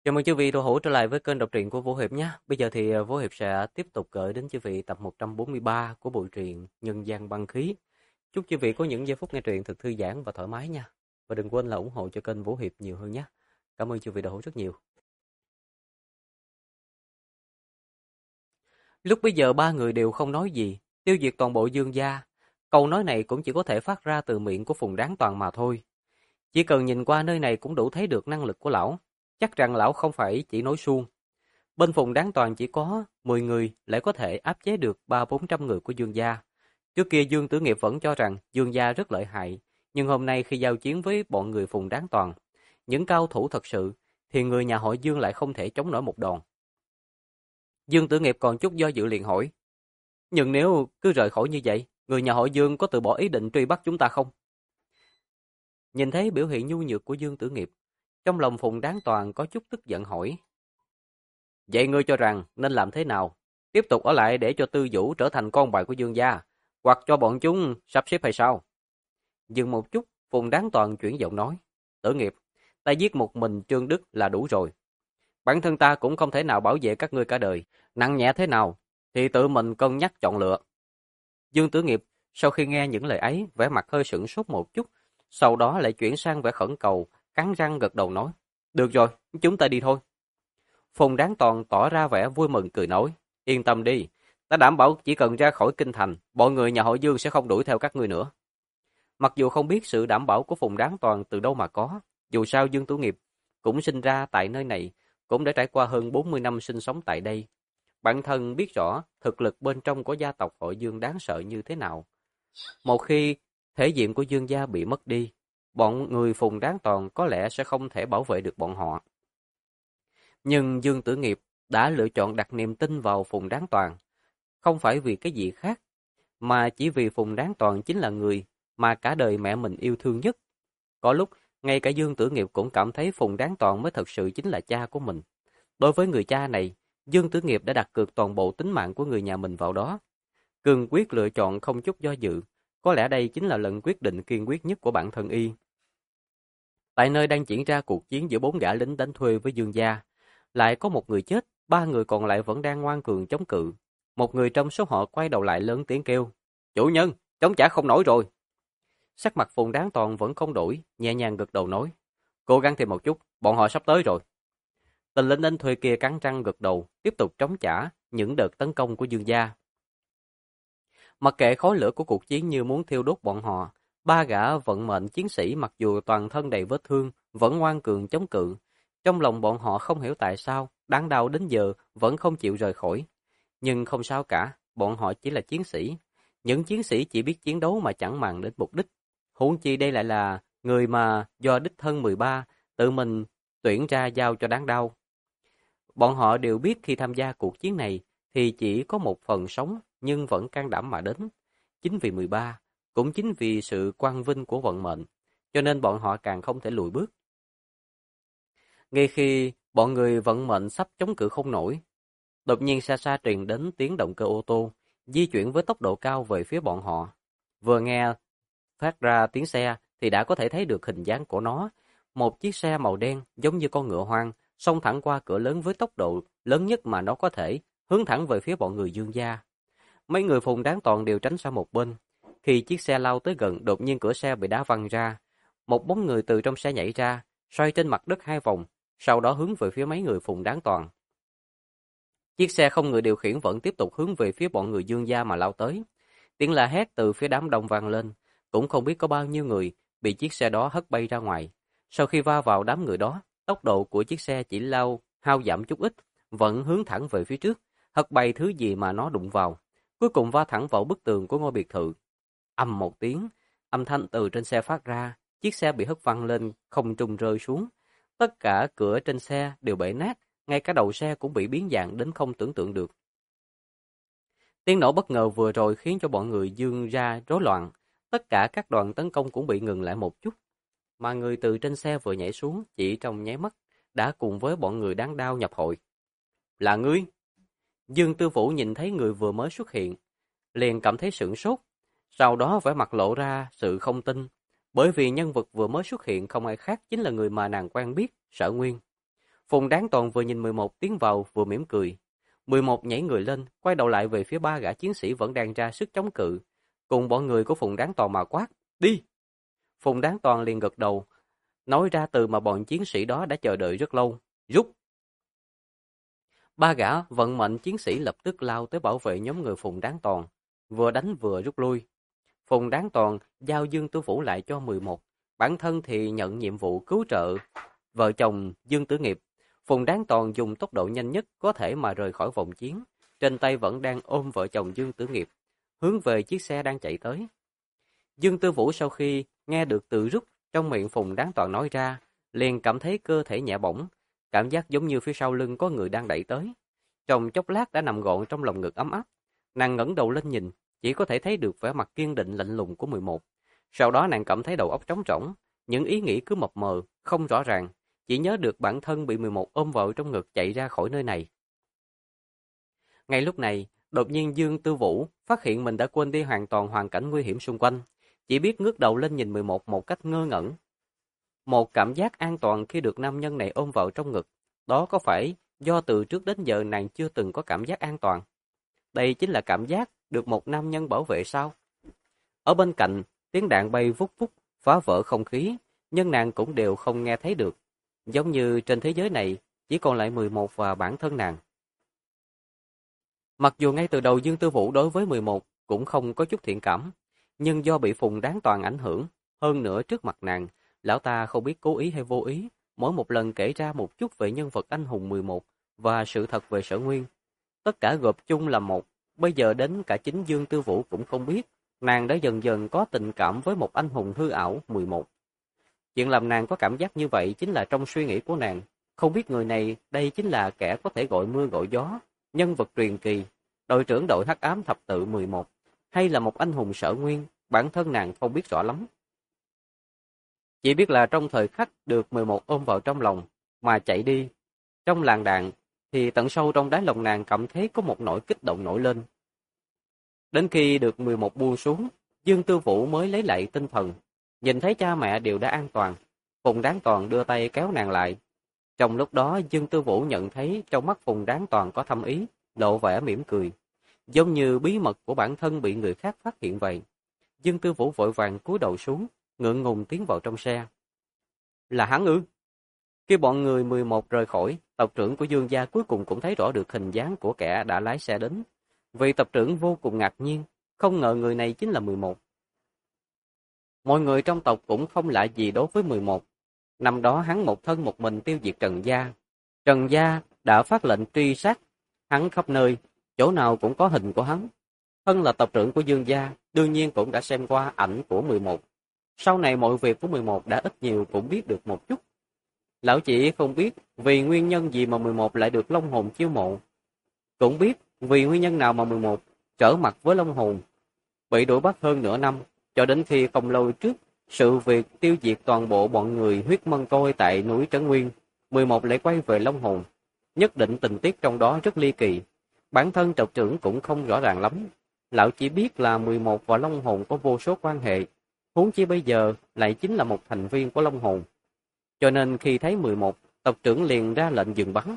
Chào mừng quý vị đã hữu trở lại với kênh đọc truyện của Vũ Hiệp nhé. Bây giờ thì Vũ Hiệp sẽ tiếp tục gửi đến quý vị tập 143 của bộ truyện Nhân gian băng khí. Chúc quý vị có những giây phút nghe truyện thật thư giãn và thoải mái nha. Và đừng quên là ủng hộ cho kênh Vũ Hiệp nhiều hơn nhé. Cảm ơn quý vị đã hữu rất nhiều. Lúc bây giờ ba người đều không nói gì, tiêu diệt toàn bộ Dương gia. Câu nói này cũng chỉ có thể phát ra từ miệng của Phùng Đáng Toàn mà thôi. Chỉ cần nhìn qua nơi này cũng đủ thấy được năng lực của lão. Chắc rằng lão không phải chỉ nói suông. Bên Phùng Đáng Toàn chỉ có 10 người lại có thể áp chế được 300-400 người của Dương gia. Trước kia Dương Tử Nghiệp vẫn cho rằng Dương gia rất lợi hại, nhưng hôm nay khi giao chiến với bọn người Phùng Đáng Toàn, những cao thủ thật sự, thì người nhà họ Dương lại không thể chống nổi một đòn. Dương Tử Nghiệp còn chút do dự liền hỏi, nhưng nếu cứ rời khỏi như vậy, người nhà họ Dương có từ bỏ ý định truy bắt chúng ta không? Nhìn thấy biểu hiện nhu nhược của Dương Tử Nghiệp, trong lòng Phùng Đáng Toàn có chút tức giận hỏi, vậy ngươi cho rằng nên làm thế nào? Tiếp tục ở lại để cho Tư Vũ trở thành con bài của Dương gia, hoặc cho bọn chúng sắp xếp hay sao? Dừng một chút, Phùng Đáng Toàn chuyển giọng nói, Tử Nghiệp, ta giết một mình Trương Đức là đủ rồi. Bản thân ta cũng không thể nào bảo vệ các ngươi cả đời, nặng nhẹ thế nào thì tự mình cân nhắc chọn lựa. Dương Tử Nghiệp sau khi nghe những lời ấy, vẻ mặt hơi sửng sốt một chút, sau đó lại chuyển sang vẻ khẩn cầu, cắn răng gật đầu nói, được rồi, chúng ta đi thôi. Phùng Đáng Toàn tỏ ra vẻ vui mừng cười nói, yên tâm đi, ta đảm bảo chỉ cần ra khỏi kinh thành, bọn người nhà họ Dương sẽ không đuổi theo các ngươi nữa. Mặc dù không biết sự đảm bảo của Phùng Đáng Toàn từ đâu mà có, dù sao Dương Tử Nghiệp cũng sinh ra tại nơi này, cũng đã trải qua hơn 40 năm sinh sống tại đây. Bản thân biết rõ thực lực bên trong của gia tộc họ Dương đáng sợ như thế nào. Một khi thể diện của Dương gia bị mất đi, bọn người Phùng Đáng Toàn có lẽ sẽ không thể bảo vệ được bọn họ. Nhưng Dương Tử Nghiệp đã lựa chọn đặt niềm tin vào Phùng Đáng Toàn, không phải vì cái gì khác, mà chỉ vì Phùng Đáng Toàn chính là người mà cả đời mẹ mình yêu thương nhất. Có lúc, ngay cả Dương Tử Nghiệp cũng cảm thấy Phùng Đáng Toàn mới thật sự chính là cha của mình. Đối với người cha này, Dương Tử Nghiệp đã đặt cược toàn bộ tính mạng của người nhà mình vào đó. Cương quyết lựa chọn không chút do dự, có lẽ đây chính là lần quyết định kiên quyết nhất của bản thân y. Tại nơi đang diễn ra cuộc chiến giữa 4 gã lính đánh thuê với Dương gia, lại có một người chết, 3 người còn lại vẫn đang ngoan cường chống cự. Một người trong số họ quay đầu lại lớn tiếng kêu, chủ nhân, chống trả không nổi rồi. Sắc mặt Phùng Đáng Toàn vẫn không đổi, nhẹ nhàng gật đầu nói, cố gắng thêm một chút, bọn họ sắp tới rồi. Tên lính đánh thuê kia cắn răng gật đầu, tiếp tục chống trả những đợt tấn công của Dương gia. Mặc kệ khói lửa của cuộc chiến như muốn thiêu đốt bọn họ, 3 gã vận mệnh chiến sĩ mặc dù toàn thân đầy vết thương, vẫn ngoan cường chống cự. Trong lòng bọn họ không hiểu tại sao, đáng đau đến giờ vẫn không chịu rời khỏi. Nhưng không sao cả, bọn họ chỉ là chiến sĩ. Những chiến sĩ chỉ biết chiến đấu mà chẳng màng đến mục đích. Huống chi đây lại là người mà do đích thân 13 tự mình tuyển ra giao cho đáng đau. Bọn họ đều biết khi tham gia cuộc chiến này thì chỉ có một phần sống nhưng vẫn can đảm mà đến. Chính vì 13, cũng chính vì sự quang vinh của vận mệnh, cho nên bọn họ càng không thể lùi bước. Ngay khi bọn người vận mệnh sắp chống cự không nổi, đột nhiên xa xa truyền đến tiếng động cơ ô tô, di chuyển với tốc độ cao về phía bọn họ. Vừa nghe phát ra tiếng xe thì đã có thể thấy được hình dáng của nó. Một chiếc xe màu đen giống như con ngựa hoang, xông thẳng qua cửa lớn với tốc độ lớn nhất mà nó có thể, hướng thẳng về phía bọn người Dương gia. Mấy người Phùng Đáng Toàn đều tránh sang một bên. Khi chiếc xe lao tới gần, đột nhiên cửa xe bị đá văng ra. Một bóng người từ trong xe nhảy ra, xoay trên mặt đất 2 vòng, sau đó hướng về phía mấy người Phùng Đáng Toàn. Chiếc xe không người điều khiển vẫn tiếp tục hướng về phía bọn người Dương gia mà lao tới. Tiếng la hét từ phía đám đông vang lên, cũng không biết có bao nhiêu người bị chiếc xe đó hất bay ra ngoài. Sau khi va vào đám người đó, tốc độ của chiếc xe chỉ hao giảm chút ít, vẫn hướng thẳng về phía trước, hất bay thứ gì mà nó đụng vào. Cuối cùng va thẳng vào bức tường của ngôi biệt thự. Ầm một tiếng, âm thanh từ trên xe phát ra, chiếc xe bị hất văng lên, không trung rơi xuống. Tất cả cửa trên xe đều bể nát, ngay cả đầu xe cũng bị biến dạng đến không tưởng tượng được. Tiếng nổ bất ngờ vừa rồi khiến cho bọn người Dương ra rối loạn, tất cả các đoàn tấn công cũng bị ngừng lại một chút. Mà người từ trên xe vừa nhảy xuống chỉ trong nháy mắt, đã cùng với bọn người đáng đau nhập hội. Là ngươi? Dương Tư Vũ nhìn thấy người vừa mới xuất hiện, liền cảm thấy sửng sốt, sau đó vẻ mặt lộ ra sự không tin, bởi vì nhân vật vừa mới xuất hiện không ai khác chính là người mà nàng quen biết, Sở Nguyên. Phùng Đáng Toàn vừa nhìn 11 tiến vào vừa mỉm cười. 11 nhảy người lên, quay đầu lại về phía ba gã chiến sĩ vẫn đang ra sức chống cự, cùng bọn người của Phùng Đáng Toàn mà quát, đi! Phùng Đáng Toàn liền gật đầu, nói ra từ mà bọn chiến sĩ đó đã chờ đợi rất lâu, rút! Ba gã vận mệnh chiến sĩ lập tức lao tới bảo vệ nhóm người Phùng Đáng Toàn, vừa đánh vừa rút lui. Phùng Đáng Toàn giao Dương Tử Vũ lại cho 11, bản thân thì nhận nhiệm vụ cứu trợ vợ chồng Dương Tử Nghiệp. Phùng Đáng Toàn dùng tốc độ nhanh nhất có thể mà rời khỏi vòng chiến, trên tay vẫn đang ôm vợ chồng Dương Tử Nghiệp, hướng về chiếc xe đang chạy tới. Dương Tử Vũ sau khi nghe được từ rút trong miệng Phùng Đáng Toàn nói ra, liền cảm thấy cơ thể nhẹ bỗng, cảm giác giống như phía sau lưng có người đang đẩy tới. Trong chốc lát đã nằm gọn trong lòng ngực ấm áp. Nàng ngẩng đầu lên nhìn, chỉ có thể thấy được vẻ mặt kiên định lạnh lùng của 11. Sau đó nàng cảm thấy đầu óc trống rỗng, những ý nghĩ cứ mập mờ, không rõ ràng, chỉ nhớ được bản thân bị 11 ôm vào trong ngực chạy ra khỏi nơi này. Ngay lúc này, đột nhiên Dương Tư Vũ phát hiện mình đã quên đi hoàn toàn hoàn cảnh nguy hiểm xung quanh, chỉ biết ngước đầu lên nhìn 11 một cách ngơ ngẩn. Một cảm giác an toàn khi được nam nhân này ôm vào trong ngực, đó có phải do từ trước đến giờ nàng chưa từng có cảm giác an toàn? Đây chính là cảm giác được một nam nhân bảo vệ sao? Ở bên cạnh, tiếng đạn bay vút vút, phá vỡ không khí, nhưng nàng cũng đều không nghe thấy được. Giống như trên thế giới này, chỉ còn lại 11 và bản thân nàng. Mặc dù ngay từ đầu Dương Tư Vũ đối với 11 cũng không có chút thiện cảm, nhưng do bị Phùng Đáng Toàn ảnh hưởng, hơn nữa trước mặt nàng, lão ta không biết cố ý hay vô ý, mỗi một lần kể ra một chút về nhân vật anh hùng 11 và sự thật về Sở Nguyên. Tất cả gộp chung là một, bây giờ đến cả chính Dương Tư Vũ cũng không biết, nàng đã dần dần có tình cảm với một anh hùng hư ảo 11. Chuyện làm nàng có cảm giác như vậy chính là trong suy nghĩ của nàng, không biết người này đây chính là kẻ có thể gọi mưa gọi gió, nhân vật truyền kỳ, đội trưởng đội hắc ám thập tự 11, hay là một anh hùng Sở Nguyên, bản thân nàng không biết rõ lắm. Chỉ biết là trong thời khắc được 11 ôm vào trong lòng, mà chạy đi, trong làng đạn, thì tận sâu trong đáy lòng nàng cảm thấy có một nỗi kích động nổi lên. Đến khi được 11 buông xuống, Dương Tư Vũ mới lấy lại tinh thần, nhìn thấy cha mẹ đều đã an toàn, Phùng Đáng Toàn đưa tay kéo nàng lại. Trong lúc đó Dương Tư Vũ nhận thấy trong mắt Phùng Đáng Toàn có thâm ý, lộ vẻ mỉm cười, giống như bí mật của bản thân bị người khác phát hiện vậy. Dương Tư Vũ vội vàng cúi đầu xuống, ngượng ngùng tiến vào trong xe. Là hắn ư? Khi bọn người 11 rời khỏi, tộc trưởng của Dương gia cuối cùng cũng thấy rõ được hình dáng của kẻ đã lái xe đến. Vị tộc trưởng vô cùng ngạc nhiên, không ngờ người này chính là 11. Mọi người trong tộc cũng không lạ gì đối với 11. Năm đó hắn một thân một mình tiêu diệt Trần gia. Trần gia đã phát lệnh truy sát hắn khắp nơi, chỗ nào cũng có hình của hắn. Thân là tộc trưởng của Dương gia, đương nhiên cũng đã xem qua ảnh của 11. Sau này mọi việc của 11 đã ít nhiều cũng biết được một chút. Lão chỉ không biết vì nguyên nhân gì mà 11 lại được Long Hồn chiêu mộ. Cũng biết vì nguyên nhân nào mà 11 trở mặt với Long Hồn. Bị đuổi bắt hơn nửa năm, cho đến khi không lâu trước, sự việc tiêu diệt toàn bộ bọn người huyết mân côi tại núi Trấn Nguyên, 11 lại quay về Long Hồn. Nhất định tình tiết trong đó rất ly kỳ. Bản thân tộc trưởng cũng không rõ ràng lắm. Lão chỉ biết là 11 và Long Hồn có vô số quan hệ, huống chi bây giờ lại chính là một thành viên của Long Hồn. Cho nên khi thấy 11, tộc trưởng liền ra lệnh dừng bắn.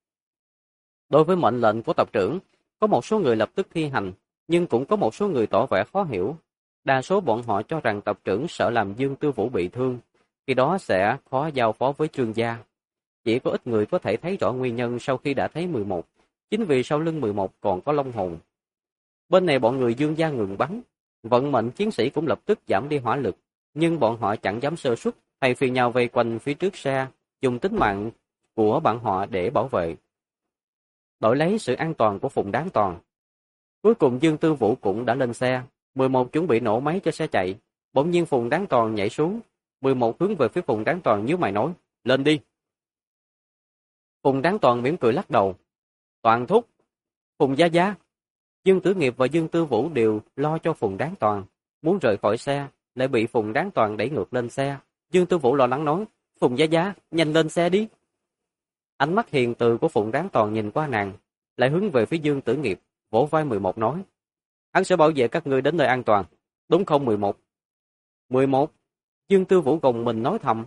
Đối với mệnh lệnh của tộc trưởng, có một số người lập tức thi hành, nhưng cũng có một số người tỏ vẻ khó hiểu. Đa số bọn họ cho rằng tộc trưởng sợ làm Dương Tư Vũ bị thương, khi đó sẽ khó giao phó với Trương gia. Chỉ có ít người có thể thấy rõ nguyên nhân sau khi đã thấy 11, chính vì sau lưng 11 còn có Long Hồn. Bên này bọn người Dương gia ngừng bắn, vận mệnh chiến sĩ cũng lập tức giảm đi hỏa lực, nhưng bọn họ chẳng dám sơ suất, hay phiền nhau vây quanh phía trước xe, dùng tính mạng của bạn họ để bảo vệ. Đổi lấy sự an toàn của Phùng Đáng Toàn. Cuối cùng Dương Tư Vũ cũng đã lên xe, 11 chuẩn bị nổ máy cho xe chạy, bỗng nhiên Phùng Đáng Toàn nhảy xuống, 11 hướng về phía Phùng Đáng Toàn nhíu mày nói, lên đi. Phùng Đáng Toàn mỉm cười lắc đầu, Toàn thúc, Phùng gia gia. Dương Tử Nghiệp và Dương Tư Vũ đều lo cho Phùng Đáng Toàn, muốn rời khỏi xe, lại bị Phùng Đáng Toàn đẩy ngược lên xe. Dương Tư Vũ lo lắng nói, Phùng gia gia, nhanh lên xe đi. Ánh mắt hiền từ của Phùng Đáng Toàn nhìn qua nàng, lại hướng về phía Dương Tử Nghiệp, vỗ vai 11 nói, hắn sẽ bảo vệ các ngươi đến nơi an toàn, đúng không 11? 11, Dương Tư Vũ gồng mình nói thầm,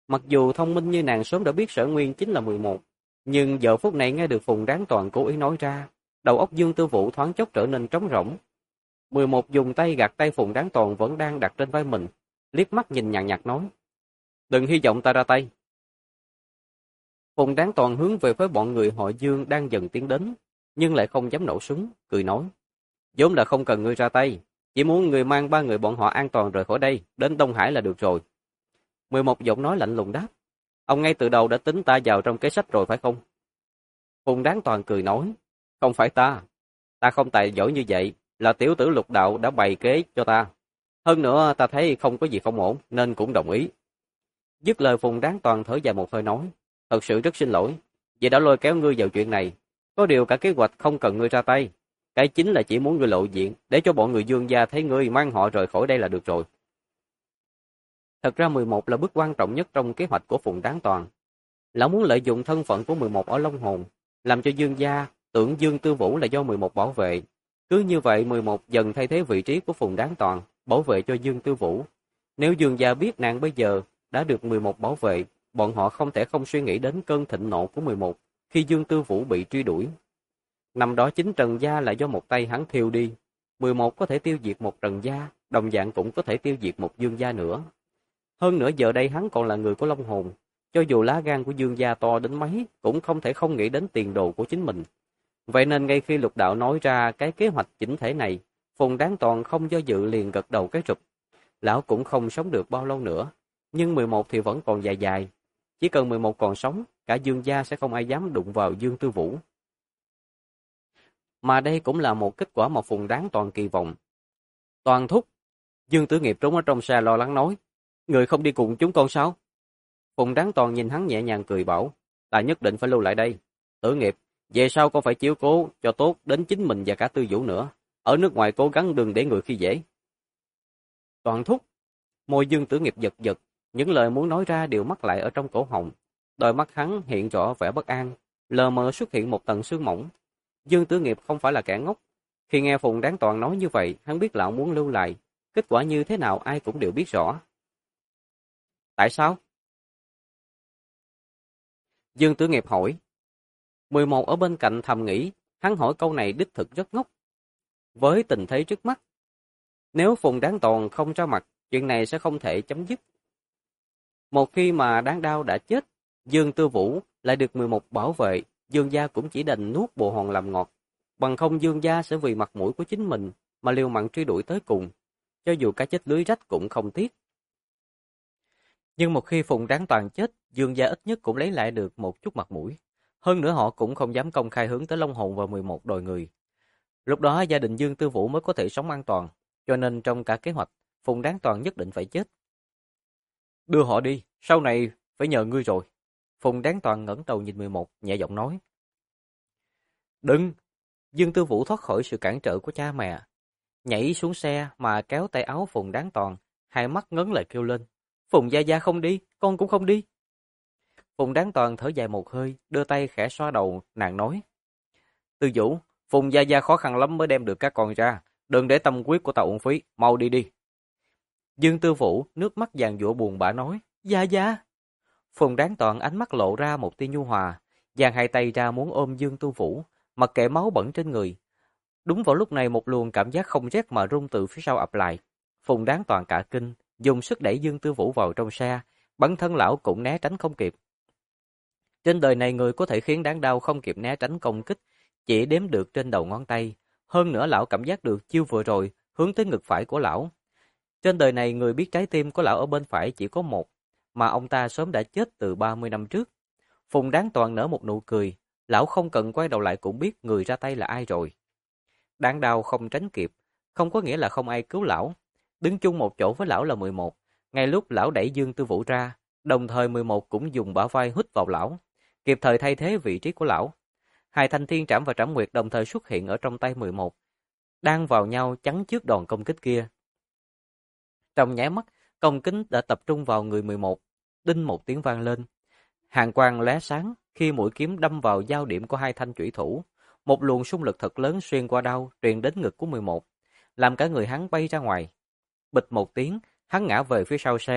Mặc dù thông minh như nàng sớm đã biết Sở Nguyên chính là 11, nhưng giờ phút này nghe được Phùng Đáng Toàn cố ý nói ra, đầu óc Dương Tư Vũ thoáng chốc trở nên trống rỗng. 11 dùng tay gạt tay Phùng Đáng Toàn vẫn đang đặt trên vai mình, liếc mắt nhìn nhàn nhạt nói: "Đừng hy vọng ta ra tay." Phùng Đáng Toàn hướng về phía bọn người họ Dương đang dần tiến đến, nhưng lại không dám nổ súng, cười nói: "Vốn là không cần ngươi ra tay, chỉ muốn ngươi mang 3 người bọn họ an toàn rời khỏi đây, đến Đông Hải là được rồi." 11 giọng nói lạnh lùng đáp: "Ông ngay từ đầu đã tính ta vào trong kế sách rồi phải không?" Phùng Đáng Toàn cười nói: "Không phải ta không tài giỏi như vậy, là tiểu tử Lục Đạo đã bày kế cho ta. Hơn nữa ta thấy không có gì không ổn, nên cũng đồng ý." Dứt lời Phùng Đáng Toàn thở dài một hơi nói: "Thật sự rất xin lỗi, vì đã lôi kéo ngươi vào chuyện này. Có điều cả kế hoạch không cần ngươi ra tay. Cái chính là chỉ muốn ngươi lộ diện, để cho bọn người Dương gia thấy ngươi mang họ rời khỏi đây là được rồi." Thật ra 11 là bước quan trọng nhất trong kế hoạch của Phùng Đáng Toàn. Lão muốn lợi dụng thân phận của 11 ở Long Hồn, làm cho Dương gia tưởng Dương Tư Vũ là do 11 bảo vệ. Cứ như vậy 11 dần thay thế vị trí của Phùng Đáng Toàn, bảo vệ cho Dương Tư Vũ. Nếu Dương gia biết nàng bây giờ đã được 11 bảo vệ, bọn họ không thể không suy nghĩ đến cơn thịnh nộ của 11 khi Dương Tư Vũ bị truy đuổi. Năm đó chính Trần gia là do một tay hắn thiêu đi. 11 có thể tiêu diệt một Trần gia, đồng dạng cũng có thể tiêu diệt một Dương gia nữa. Hơn nữa giờ đây hắn còn là người của Long Hồn, cho dù lá gan của Dương gia to đến mấy cũng không thể không nghĩ đến tiền đồ của chính mình. Vậy nên ngay khi Lục Đạo nói ra cái kế hoạch chỉnh thể này, Phùng Đáng Toàn không do dự liền gật đầu cái rụp. Lão cũng không sống được bao lâu nữa, nhưng 11 thì vẫn còn dài dài. Chỉ cần 11 còn sống, cả Dương gia sẽ không ai dám đụng vào Dương Tư Vũ. Mà đây cũng là một kết quả mà Phùng Đáng Toàn kỳ vọng. "Toàn thúc!" Dương Tử Nghiệp trốn ở trong xe lo lắng nói: "Người không đi cùng chúng con sao?" Phùng Đáng Toàn nhìn hắn nhẹ nhàng cười bảo: "Ta nhất định phải lưu lại đây. Tử Nghiệp, về sau con phải chiếu cố cho tốt đến chính mình và cả Tư Vũ nữa. Ở nước ngoài cố gắng đừng để người khi dễ." "Toàn thúc!" Môi Dương Tử Nghiệp giật giật, những lời muốn nói ra đều mắc lại ở trong cổ họng. Đôi mắt hắn hiện rõ vẻ bất an, lờ mờ xuất hiện một tầng sương mỏng. Dương Tử Nghiệp không phải là kẻ ngốc. Khi nghe Phùng Đáng Toàn nói như vậy, hắn biết lão muốn lưu lại. Kết quả như thế nào ai cũng đều biết rõ. "Tại sao?" Dương Tử Nghiệp hỏi. 11 ở bên cạnh thầm nghĩ, hắn hỏi câu này đích thực rất ngốc. Với tình thế trước mắt, nếu Phùng Đáng Toàn không ra mặt, chuyện này sẽ không thể chấm dứt. Một khi mà Đáng Đao đã chết, Dương Tư Vũ lại được 11 bảo vệ, Dương gia cũng chỉ đành nuốt bồ hòn làm ngọt. Bằng không Dương gia sẽ vì mặt mũi của chính mình mà liều mạng truy đuổi tới cùng, cho dù cả chết lưới rách cũng không tiếc. Nhưng một khi Phùng Đáng Toàn chết, Dương gia ít nhất cũng lấy lại được một chút mặt mũi. Hơn nữa họ cũng không dám công khai hướng tới Long Hồn và 11 đòi người. Lúc đó gia đình Dương Tư Vũ mới có thể sống an toàn, cho nên trong cả kế hoạch, Phùng Đáng Toàn nhất định phải chết. "Đưa họ đi, sau này phải nhờ ngươi rồi." Phùng Đáng Toàn ngẩng đầu nhìn 11, nhẹ giọng nói. "Đừng!" Dương Tư Vũ thoát khỏi sự cản trở của cha mẹ, nhảy xuống xe mà kéo tay áo Phùng Đáng Toàn, hai mắt ngấn lại kêu lên. "Phùng gia gia không đi, con cũng không đi." Phùng Đáng Toàn thở dài một hơi, đưa tay khẽ xoa đầu, nàng nói. "Tư Vũ, Phùng gia gia khó khăn lắm mới đem được các con ra, đừng để tâm huyết của tao uổng phí, mau đi đi." Dương Tư Vũ nước mắt giàn giụa buồn bã nói. "Gia gia." Phùng Đáng Toàn ánh mắt lộ ra một tia nhu hòa, giang hai tay ra muốn ôm Dương Tư Vũ, mặc kệ máu bẩn trên người. Đúng vào lúc này một luồng cảm giác không rét mà run từ phía sau ập lại. Phùng Đáng Toàn cả kinh, dùng sức đẩy Dương Tư Vũ vào trong xe, bản thân lão cũng né tránh không kịp. Trên đời này người có thể khiến Đáng Đao không kịp né tránh công kích, chỉ đếm được trên đầu ngón tay. Hơn nữa lão cảm giác được chiêu vừa rồi hướng tới ngực phải của lão. Trên đời này người biết trái tim của lão ở bên phải chỉ có một, mà ông ta sớm đã chết từ 30 năm trước. Phùng Đáng Toàn nở một nụ cười, lão không cần quay đầu lại cũng biết người ra tay là ai rồi. Đáng Đao không tránh kịp, không có nghĩa là không ai cứu lão. Đứng chung một chỗ với lão là 11, ngay lúc lão đẩy Dương Tư Vũ ra, đồng thời 11 cũng dùng bả vai hít vào lão, kịp thời thay thế vị trí của lão. Hai thanh thiên trảm và trảm nguyệt đồng thời xuất hiện ở trong tay 11, đang vào nhau chắn trước đòn công kích kia. Trong nháy mắt, công kích đã tập trung vào người 11, đinh một tiếng vang lên. Hàn quang lóe sáng khi mũi kiếm đâm vào giao điểm của hai thanh chủy thủ. Một luồng xung lực thật lớn xuyên qua đao truyền đến ngực của 11, làm cả người hắn bay ra ngoài. Bịch một tiếng, hắn ngã về phía sau xe,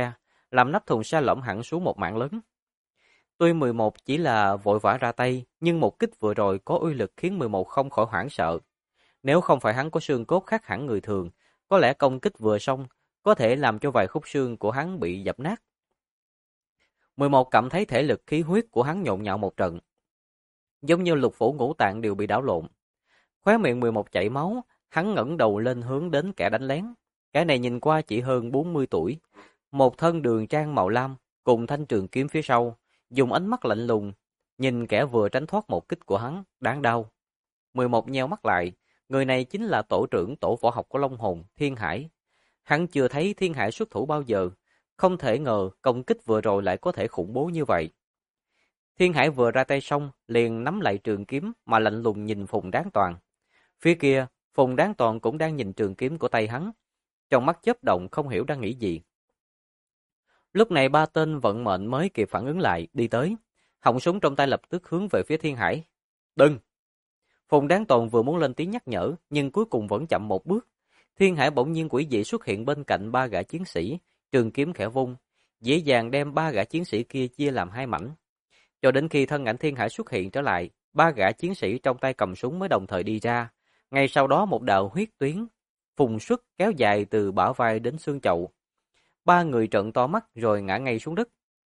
làm nắp thùng xe lõm hẳn xuống một mảng lớn. Tuy 11 chỉ là vội vã ra tay, nhưng một kích vừa rồi có uy lực khiến 11 không khỏi hoảng sợ. Nếu không phải hắn có xương cốt khác hẳn người thường, có lẽ công kích vừa xong có thể làm cho vài khúc xương của hắn bị dập nát. 11 cảm thấy thể lực khí huyết của hắn nhộn nhạo một trận, giống như lục phủ ngũ tạng đều bị đảo lộn. Khóe miệng 11 chảy máu, hắn ngẩng đầu lên hướng đến kẻ đánh lén. Kẻ này nhìn qua chỉ hơn 40 tuổi, một thân đường trang màu lam cùng thanh trường kiếm phía sau, dùng ánh mắt lạnh lùng nhìn kẻ vừa tránh thoát một kích của hắn, đáng đau. 11 nheo mắt lại, người này chính là tổ trưởng tổ võ học của Long Hồn, Thiên Hải. Hắn chưa thấy Thiên Hải xuất thủ bao giờ, không thể ngờ công kích vừa rồi lại có thể khủng bố như vậy. Thiên Hải vừa ra tay xong, liền nắm lại trường kiếm mà lạnh lùng nhìn Phùng Đáng Toàn. Phía kia, Phùng Đáng Toàn cũng đang nhìn trường kiếm của tay hắn, trong mắt chớp động không hiểu đang nghĩ gì. Lúc này ba tên vận mệnh mới kịp phản ứng lại, đi tới. Họng súng trong tay lập tức hướng về phía Thiên Hải. Đừng! Phùng Đáng Toàn vừa muốn lên tiếng nhắc nhở, nhưng cuối cùng vẫn chậm một bước. Thiên Hải bỗng nhiên quỷ dị xuất hiện bên cạnh ba gã chiến sĩ, trường kiếm khẽ vung, dễ dàng đem ba gã chiến sĩ kia chia làm hai mảnh. Cho đến khi thân ảnh Thiên Hải xuất hiện trở lại, ba gã chiến sĩ trong tay cầm súng mới đồng thời đi ra. Ngay sau đó một đạo huyết tuyến phùng xuất kéo dài từ bả vai đến xương chậu. Ba người trợn to mắt rồi ngã ngay xuống đất.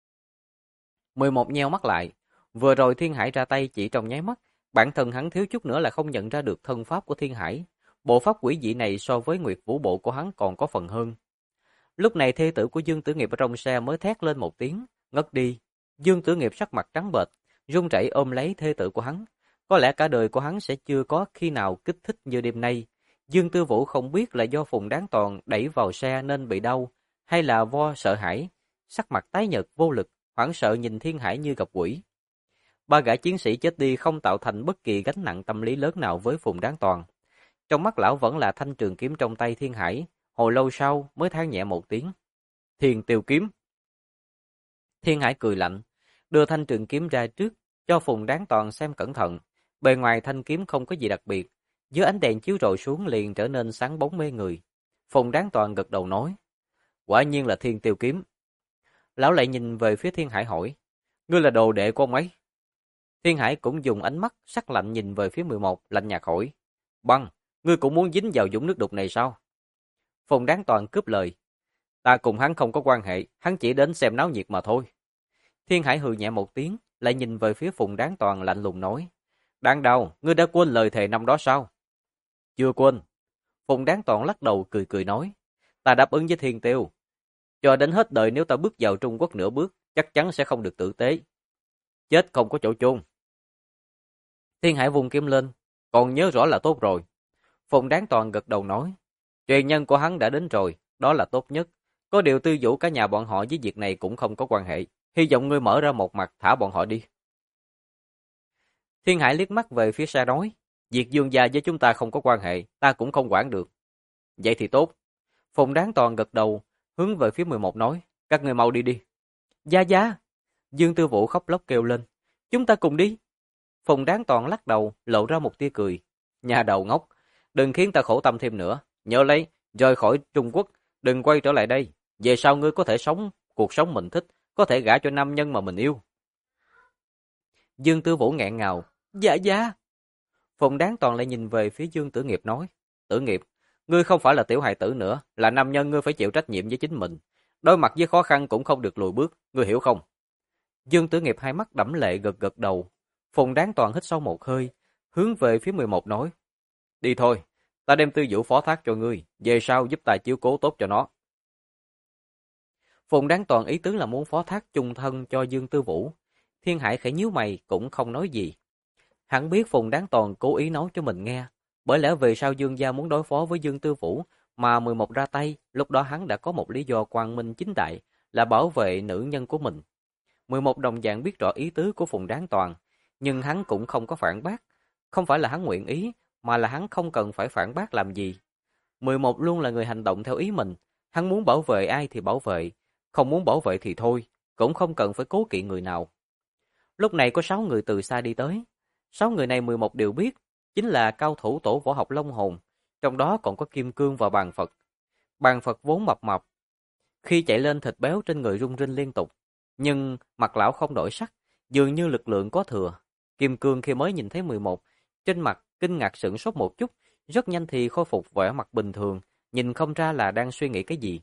11 nheo mắt lại, vừa rồi Thiên Hải ra tay chỉ trong nháy mắt, bản thân hắn thiếu chút nữa là không nhận ra được thân pháp của Thiên Hải. Bộ pháp quỷ dị này so với Nguyệt Vũ bộ của hắn còn có phần hơn. Lúc này thê tử của Dương Tử Nghiệp ở trong xe mới thét lên một tiếng, ngất đi. Dương Tử Nghiệp sắc mặt trắng bệch, run rẩy ôm lấy thê tử của hắn. Có lẽ cả đời của hắn sẽ chưa có khi nào kích thích như đêm nay. Dương Tư Vũ không biết là do Phùng Đáng Toàn đẩy vào xe nên bị đau, hay là do sợ hãi, sắc mặt tái nhợt vô lực, hoảng sợ nhìn Thiên Hải như gặp quỷ. Ba gã chiến sĩ chết đi không tạo thành bất kỳ gánh nặng tâm lý lớn nào với Phùng Đáng Toàn. Trong mắt lão vẫn là thanh trường kiếm trong tay Thiên Hải, hồi lâu sau mới than nhẹ một tiếng. Thiên Tiêu kiếm. Thiên Hải cười lạnh, đưa thanh trường kiếm ra trước, cho Phùng Đáng Toàn xem cẩn thận. Bề ngoài thanh kiếm không có gì đặc biệt, dưới ánh đèn chiếu rọi xuống liền trở nên sáng bóng mê người. Phùng Đáng Toàn gật đầu nói, quả nhiên là Thiên Tiêu kiếm. Lão lại nhìn về phía Thiên Hải hỏi, ngươi là đồ đệ của ông ấy? Thiên Hải cũng dùng ánh mắt sắc lạnh nhìn về phía 11, lạnh nhạt hỏi, Băng, ngươi cũng muốn dính vào vũng nước đục này sao? Phùng Đáng Toàn cướp lời, ta cùng hắn không có quan hệ, hắn chỉ đến xem náo nhiệt mà thôi. Thiên Hải hừ nhẹ một tiếng, lại nhìn về phía Phùng Đáng Toàn lạnh lùng nói, đáng đau, ngươi đã quên lời thề năm đó sao? Chưa quên. Phùng Đáng Toàn lắc đầu cười cười nói, ta đáp ứng với Thiên Tiêu. Cho đến hết đời nếu ta bước vào Trung Quốc nửa bước, chắc chắn sẽ không được tử tế. Chết không có chỗ chôn. Thiên Hải vung kiếm lên, còn nhớ rõ là tốt rồi. Phùng Đáng Toàn gật đầu nói, truyền nhân của hắn đã đến rồi, đó là tốt nhất. Có điều Tư Vũ cả nhà bọn họ với việc này cũng không có quan hệ. Hy vọng ngươi mở ra một mặt thả bọn họ đi. Thiên Hải liếc mắt về phía xa nói, việc Dương gia với chúng ta không có quan hệ, ta cũng không quản được. Vậy thì tốt. Phùng Đáng Toàn gật đầu, hướng về phía 11 nói, các người mau đi đi. Gia Gia. Dương Tư Vũ khóc lóc kêu lên, chúng ta cùng đi. Phùng Đáng Toàn lắc đầu, lộ ra một tia cười. Nhà đầu ngốc, đừng khiến ta khổ tâm thêm nữa. Nhớ lấy, rời khỏi Trung Quốc, đừng quay trở lại đây. Về sau ngươi có thể sống cuộc sống mình thích, có thể gả cho nam nhân mà mình yêu. Dương Tư Vũ nghẹn ngào, dạ dạ. Phùng Đáng Toàn lại nhìn về phía Dương Tử Nghiệp nói, Tử Nghiệp, ngươi không phải là tiểu hài tử nữa, là nam nhân, ngươi phải chịu trách nhiệm với chính mình. Đối mặt với khó khăn cũng không được lùi bước, ngươi hiểu không? Dương Tử Nghiệp hai mắt đẫm lệ gật gật đầu. Phùng Đáng Toàn hít sâu một hơi, hướng về phía 11 nói, đi thôi, ta đem Tư Vũ phó thác cho ngươi, về sau giúp ta chiếu cố tốt cho nó. Phùng Đáng Toàn ý tứ là muốn phó thác chung thân cho Dương Tư Vũ. Thiên Hải khẽ nhíu mày cũng không nói gì. Hắn biết Phùng Đáng Toàn cố ý nói cho mình nghe, bởi lẽ về sau Dương gia muốn đối phó với Dương Tư Vũ mà 11 ra tay, lúc đó hắn đã có một lý do quang minh chính đại là bảo vệ nữ nhân của mình. 11 đồng dạng biết rõ ý tứ của Phùng Đáng Toàn, nhưng hắn cũng không có phản bác, không phải là hắn nguyện ý, mà là hắn không cần phải phản bác làm gì. 11 luôn là người hành động theo ý mình, hắn muốn bảo vệ ai thì bảo vệ, không muốn bảo vệ thì thôi, cũng không cần phải cố kỵ người nào. Lúc này có 6 người từ xa đi tới. 6 người này 11 đều biết, chính là cao thủ tổ võ học Long Hồn, trong đó còn có Kim Cương và Bàn Phật. Bàn Phật vốn mập mập, Khi chạy lên thịt béo trên người rung rinh liên tục, nhưng mặt lão không đổi sắc, dường như lực lượng có thừa. Kim Cương khi mới nhìn thấy 11, trên mặt kinh ngạc sửng sốt một chút, rất nhanh thì khôi phục vẻ mặt bình thường, nhìn không ra là đang suy nghĩ cái gì.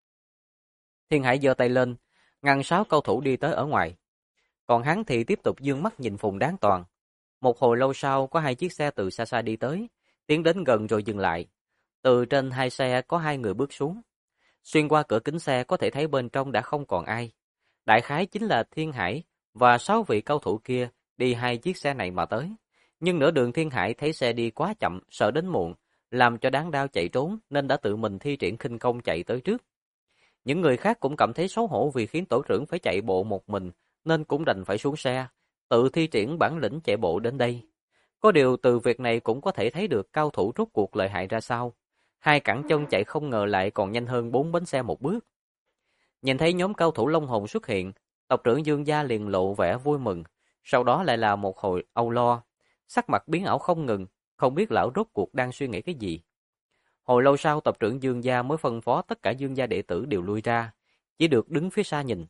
Thiên Hải giơ tay lên, ngăn 6 cầu thủ đi tới ở ngoài. Còn hắn thì tiếp tục dương mắt nhìn Phùng Đáng Toàn. Một hồi lâu sau có 2 chiếc xe từ xa xa đi tới, tiến đến gần rồi dừng lại. Từ trên 2 xe có 2 người bước xuống. Xuyên qua cửa kính xe có thể thấy bên trong đã không còn ai. Đại khái chính là Thiên Hải và 6 vị cao thủ kia đi 2 chiếc xe này mà tới. Nhưng nửa đường Thiên Hải thấy xe đi quá chậm, sợ đến muộn, làm cho Đáng Đao chạy trốn nên đã tự mình thi triển khinh công chạy tới trước. Những người khác cũng cảm thấy xấu hổ vì khiến tổ trưởng phải chạy bộ một mình, nên cũng đành phải xuống xe, tự thi triển bản lĩnh chạy bộ đến đây. Có điều từ việc này cũng có thể thấy được cao thủ rốt cuộc lợi hại ra sao. 2 cẳng chân chạy không ngờ lại còn nhanh hơn 4 bánh xe một bước. Nhìn thấy nhóm cao thủ Long Hồn xuất hiện, tộc trưởng Dương Gia liền lộ vẻ vui mừng, sau đó lại là một hồi âu lo, sắc mặt biến ảo không ngừng, không biết lão rốt cuộc đang suy nghĩ cái gì. Hồi lâu sau tộc trưởng Dương Gia mới phân phó tất cả Dương Gia đệ tử đều lui ra, chỉ được đứng phía xa nhìn.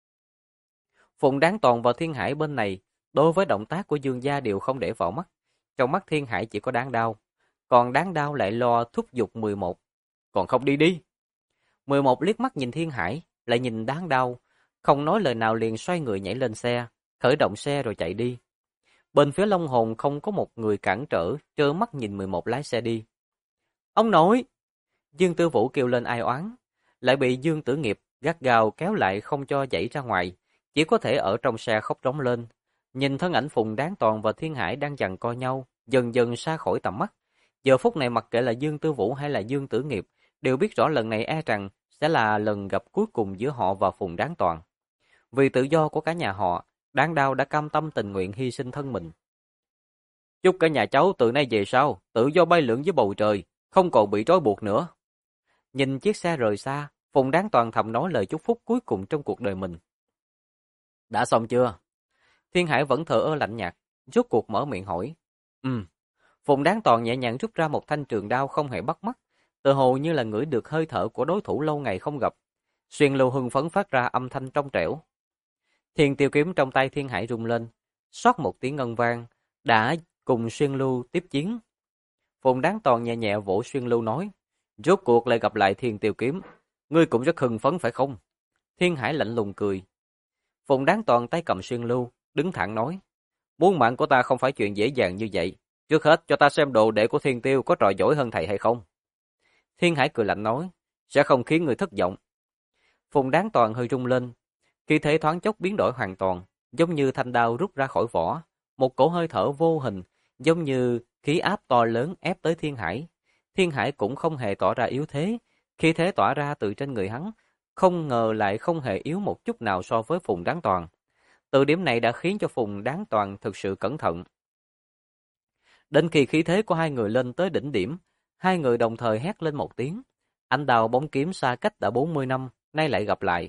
Phùng Đáng Toàn và Thiên Hải bên này, đối với động tác của Dương Gia đều không để vào mắt, trong mắt Thiên Hải chỉ có Đáng Đao, còn Đáng Đao lại lo thúc giục 11, còn không đi đi. 11 liếc mắt nhìn Thiên Hải, lại nhìn Đáng Đao, không nói lời nào liền xoay người nhảy lên xe, khởi động xe rồi chạy đi. Bên phía Long Hồn không có một người cản trở, trơ mắt nhìn 11 lái xe đi. Ông nội! Dương Tư Vũ kêu lên ai oán, lại bị Dương Tử Nghiệp gắt gao kéo lại không cho dãy ra ngoài, chỉ có thể ở trong xe khóc rống lên. Nhìn thân ảnh Phùng Đáng Toàn và Thiên Hải đang giằng co nhau, dần dần xa khỏi tầm mắt. Giờ phút này mặc kệ là Dương Tư Vũ hay là Dương Tử Nghiệp, đều biết rõ lần này e rằng sẽ là lần gặp cuối cùng giữa họ và Phùng Đáng Toàn. Vì tự do của cả nhà họ, Đáng Đao đã cam tâm tình nguyện hy sinh thân mình. Chúc cả nhà cháu từ nay về sau, tự do bay lượn dưới bầu trời, không còn bị trói buộc nữa. Nhìn chiếc xe rời xa, Phùng Đáng Toàn thầm nói lời chúc phúc cuối cùng trong cuộc đời mình. Đã xong chưa? Thiên Hải vẫn thờ ơ lạnh nhạt, rốt cuộc mở miệng hỏi. Phùng Đáng Toàn nhẹ nhàng rút ra một thanh trường đao không hề bắt mắt, tự hồ như là ngửi được hơi thở của đối thủ lâu ngày không gặp. Xuyên lưu hưng phấn phát ra âm thanh trong trẻo. Thiên tiêu kiếm trong tay Thiên Hải rung lên, xót một tiếng ngân vang, đã cùng xuyên lưu tiếp chiến. Phùng Đáng Toàn nhẹ nhẹ vỗ xuyên lưu nói, rốt cuộc lại gặp lại Thiên tiêu kiếm, ngươi cũng rất hưng phấn phải không? Thiên Hải lạnh lùng cười. Phùng Đáng Toàn tay cầm xuyên lưu, đứng thẳng nói, muốn mạng của ta không phải chuyện dễ dàng như vậy. Trước hết cho ta xem đồ đệ của Thiên Tiêu có trò giỏi hơn thầy hay không. Thiên Hải cười lạnh nói, sẽ không khiến người thất vọng. Phùng Đáng Toàn hơi rung lên, khi thế thoáng chốc biến đổi hoàn toàn, giống như thanh đao rút ra khỏi vỏ, một cổ hơi thở vô hình, giống như khí áp to lớn ép tới Thiên Hải. Thiên Hải cũng không hề tỏ ra yếu thế, khi thế tỏa ra từ trên người hắn, không ngờ lại không hề yếu một chút nào so với Phùng Đáng Toàn. Từ điểm này đã khiến cho Phùng Đáng Toàn thực sự cẩn thận. Đến khi khí thế của hai người lên tới đỉnh điểm, hai người đồng thời hét lên một tiếng. Anh đào bóng kiếm xa cách đã 40 năm, nay lại gặp lại.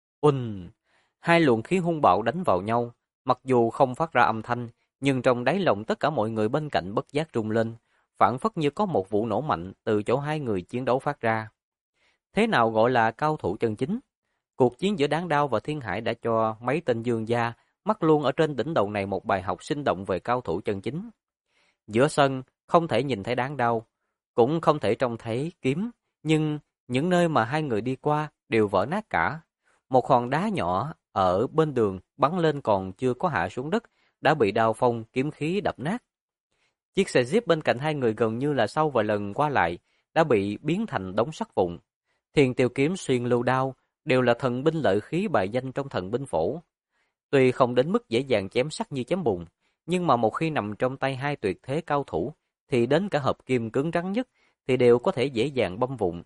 Hai luồng khí hung bạo đánh vào nhau, mặc dù không phát ra âm thanh, nhưng trong đáy lòng tất cả mọi người bên cạnh bất giác rung lên, phảng phất như có một vụ nổ mạnh từ chỗ hai người chiến đấu phát ra. Thế nào gọi là cao thủ chân chính? Cuộc chiến giữa Đáng Đao và Thiên Hải đã cho mấy tên Dương gia mắc luôn ở trên đỉnh đầu này một bài học sinh động về cao thủ chân chính. Giữa sân, không thể nhìn thấy Đáng Đao, cũng không thể trông thấy kiếm, nhưng những nơi mà hai người đi qua đều vỡ nát cả. Một hòn đá nhỏ ở bên đường bắn lên còn chưa có hạ xuống đất, đã bị đao phong kiếm khí đập nát. Chiếc xe Jeep bên cạnh hai người gần như là sau vài lần qua lại, đã bị biến thành đống sắt vụn. Thiên Tiêu kiếm xuyên lưu đao đều là thần binh lợi khí bài danh trong thần binh phổ. Tuy không đến mức dễ dàng chém sắt như chém bùn, nhưng mà một khi nằm trong tay hai tuyệt thế cao thủ, thì đến cả hợp kim cứng rắn nhất thì đều có thể dễ dàng băm vụn.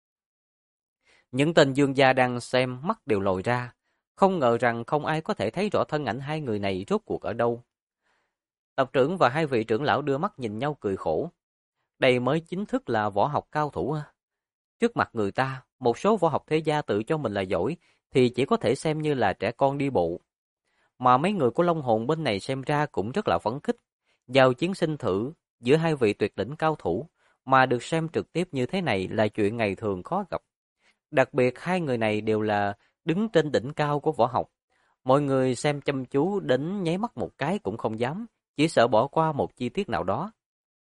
Những tên Dương gia đang xem mắt đều lồi ra, không ngờ rằng không ai có thể thấy rõ thân ảnh hai người này rốt cuộc ở đâu. Tộc trưởng và hai vị trưởng lão đưa mắt nhìn nhau cười khổ. Đây mới chính thức là võ học cao thủ à? Trước mặt người ta, một số võ học thế gia tự cho mình là giỏi, thì chỉ có thể xem như là trẻ con đi bộ. Mà mấy người của Long Hồn bên này xem ra cũng rất là phấn khích. Giao chiến sinh thử giữa hai vị tuyệt đỉnh cao thủ, mà được xem trực tiếp như thế này là chuyện ngày thường khó gặp. Đặc biệt hai người này đều là đứng trên đỉnh cao của võ học. Mọi người xem chăm chú đến nháy mắt một cái cũng không dám, chỉ sợ bỏ qua một chi tiết nào đó.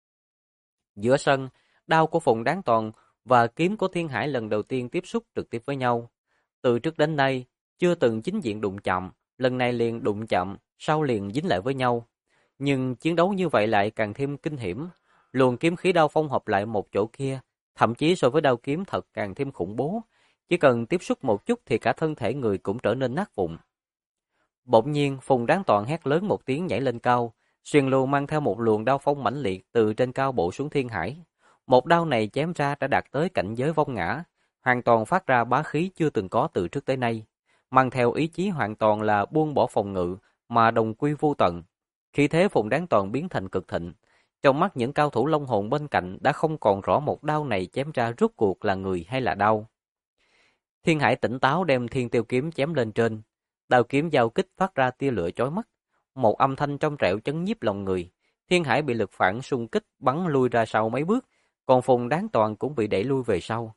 Giữa sân, đao của Phùng Đáng Toàn và kiếm của Thiên Hải lần đầu tiên tiếp xúc trực tiếp với nhau. Từ trước đến nay, chưa từng chính diện đụng chạm, lần này liền đụng chạm, sau liền dính lại với nhau. Nhưng chiến đấu như vậy lại càng thêm kinh hiểm. Luồng kiếm khí đao phong hợp lại một chỗ kia, thậm chí so với đao kiếm thật càng thêm khủng bố. Chỉ cần tiếp xúc một chút thì cả thân thể người cũng trở nên nát vụn. Bỗng nhiên, Phùng Đáng Toàn hét lớn một tiếng nhảy lên cao, xuyên lưu mang theo một luồng đao phong mãnh liệt từ trên cao bổ xuống Thiên Hải. Một đao này chém ra đã đạt tới cảnh giới vong ngã, hoàn toàn phát ra bá khí chưa từng có từ trước tới nay, mang theo ý chí hoàn toàn là buông bỏ phòng ngự mà đồng quy vô tận. Khí thế Phùng Đáng Toàn biến thành cực thịnh, trong mắt những cao thủ long hồn bên cạnh đã không còn rõ một đao này chém ra rốt cuộc là người hay là đao. Thiên Hải tỉnh táo đem Thiên Tiêu kiếm chém lên trên, đao kiếm giao kích phát ra tia lửa chói mắt, một âm thanh trong trẻo chấn nhiếp lòng người. Thiên Hải bị lực phản xung kích bắn lui ra sau mấy bước, còn Phùng Đáng Toàn cũng bị đẩy lui về sau.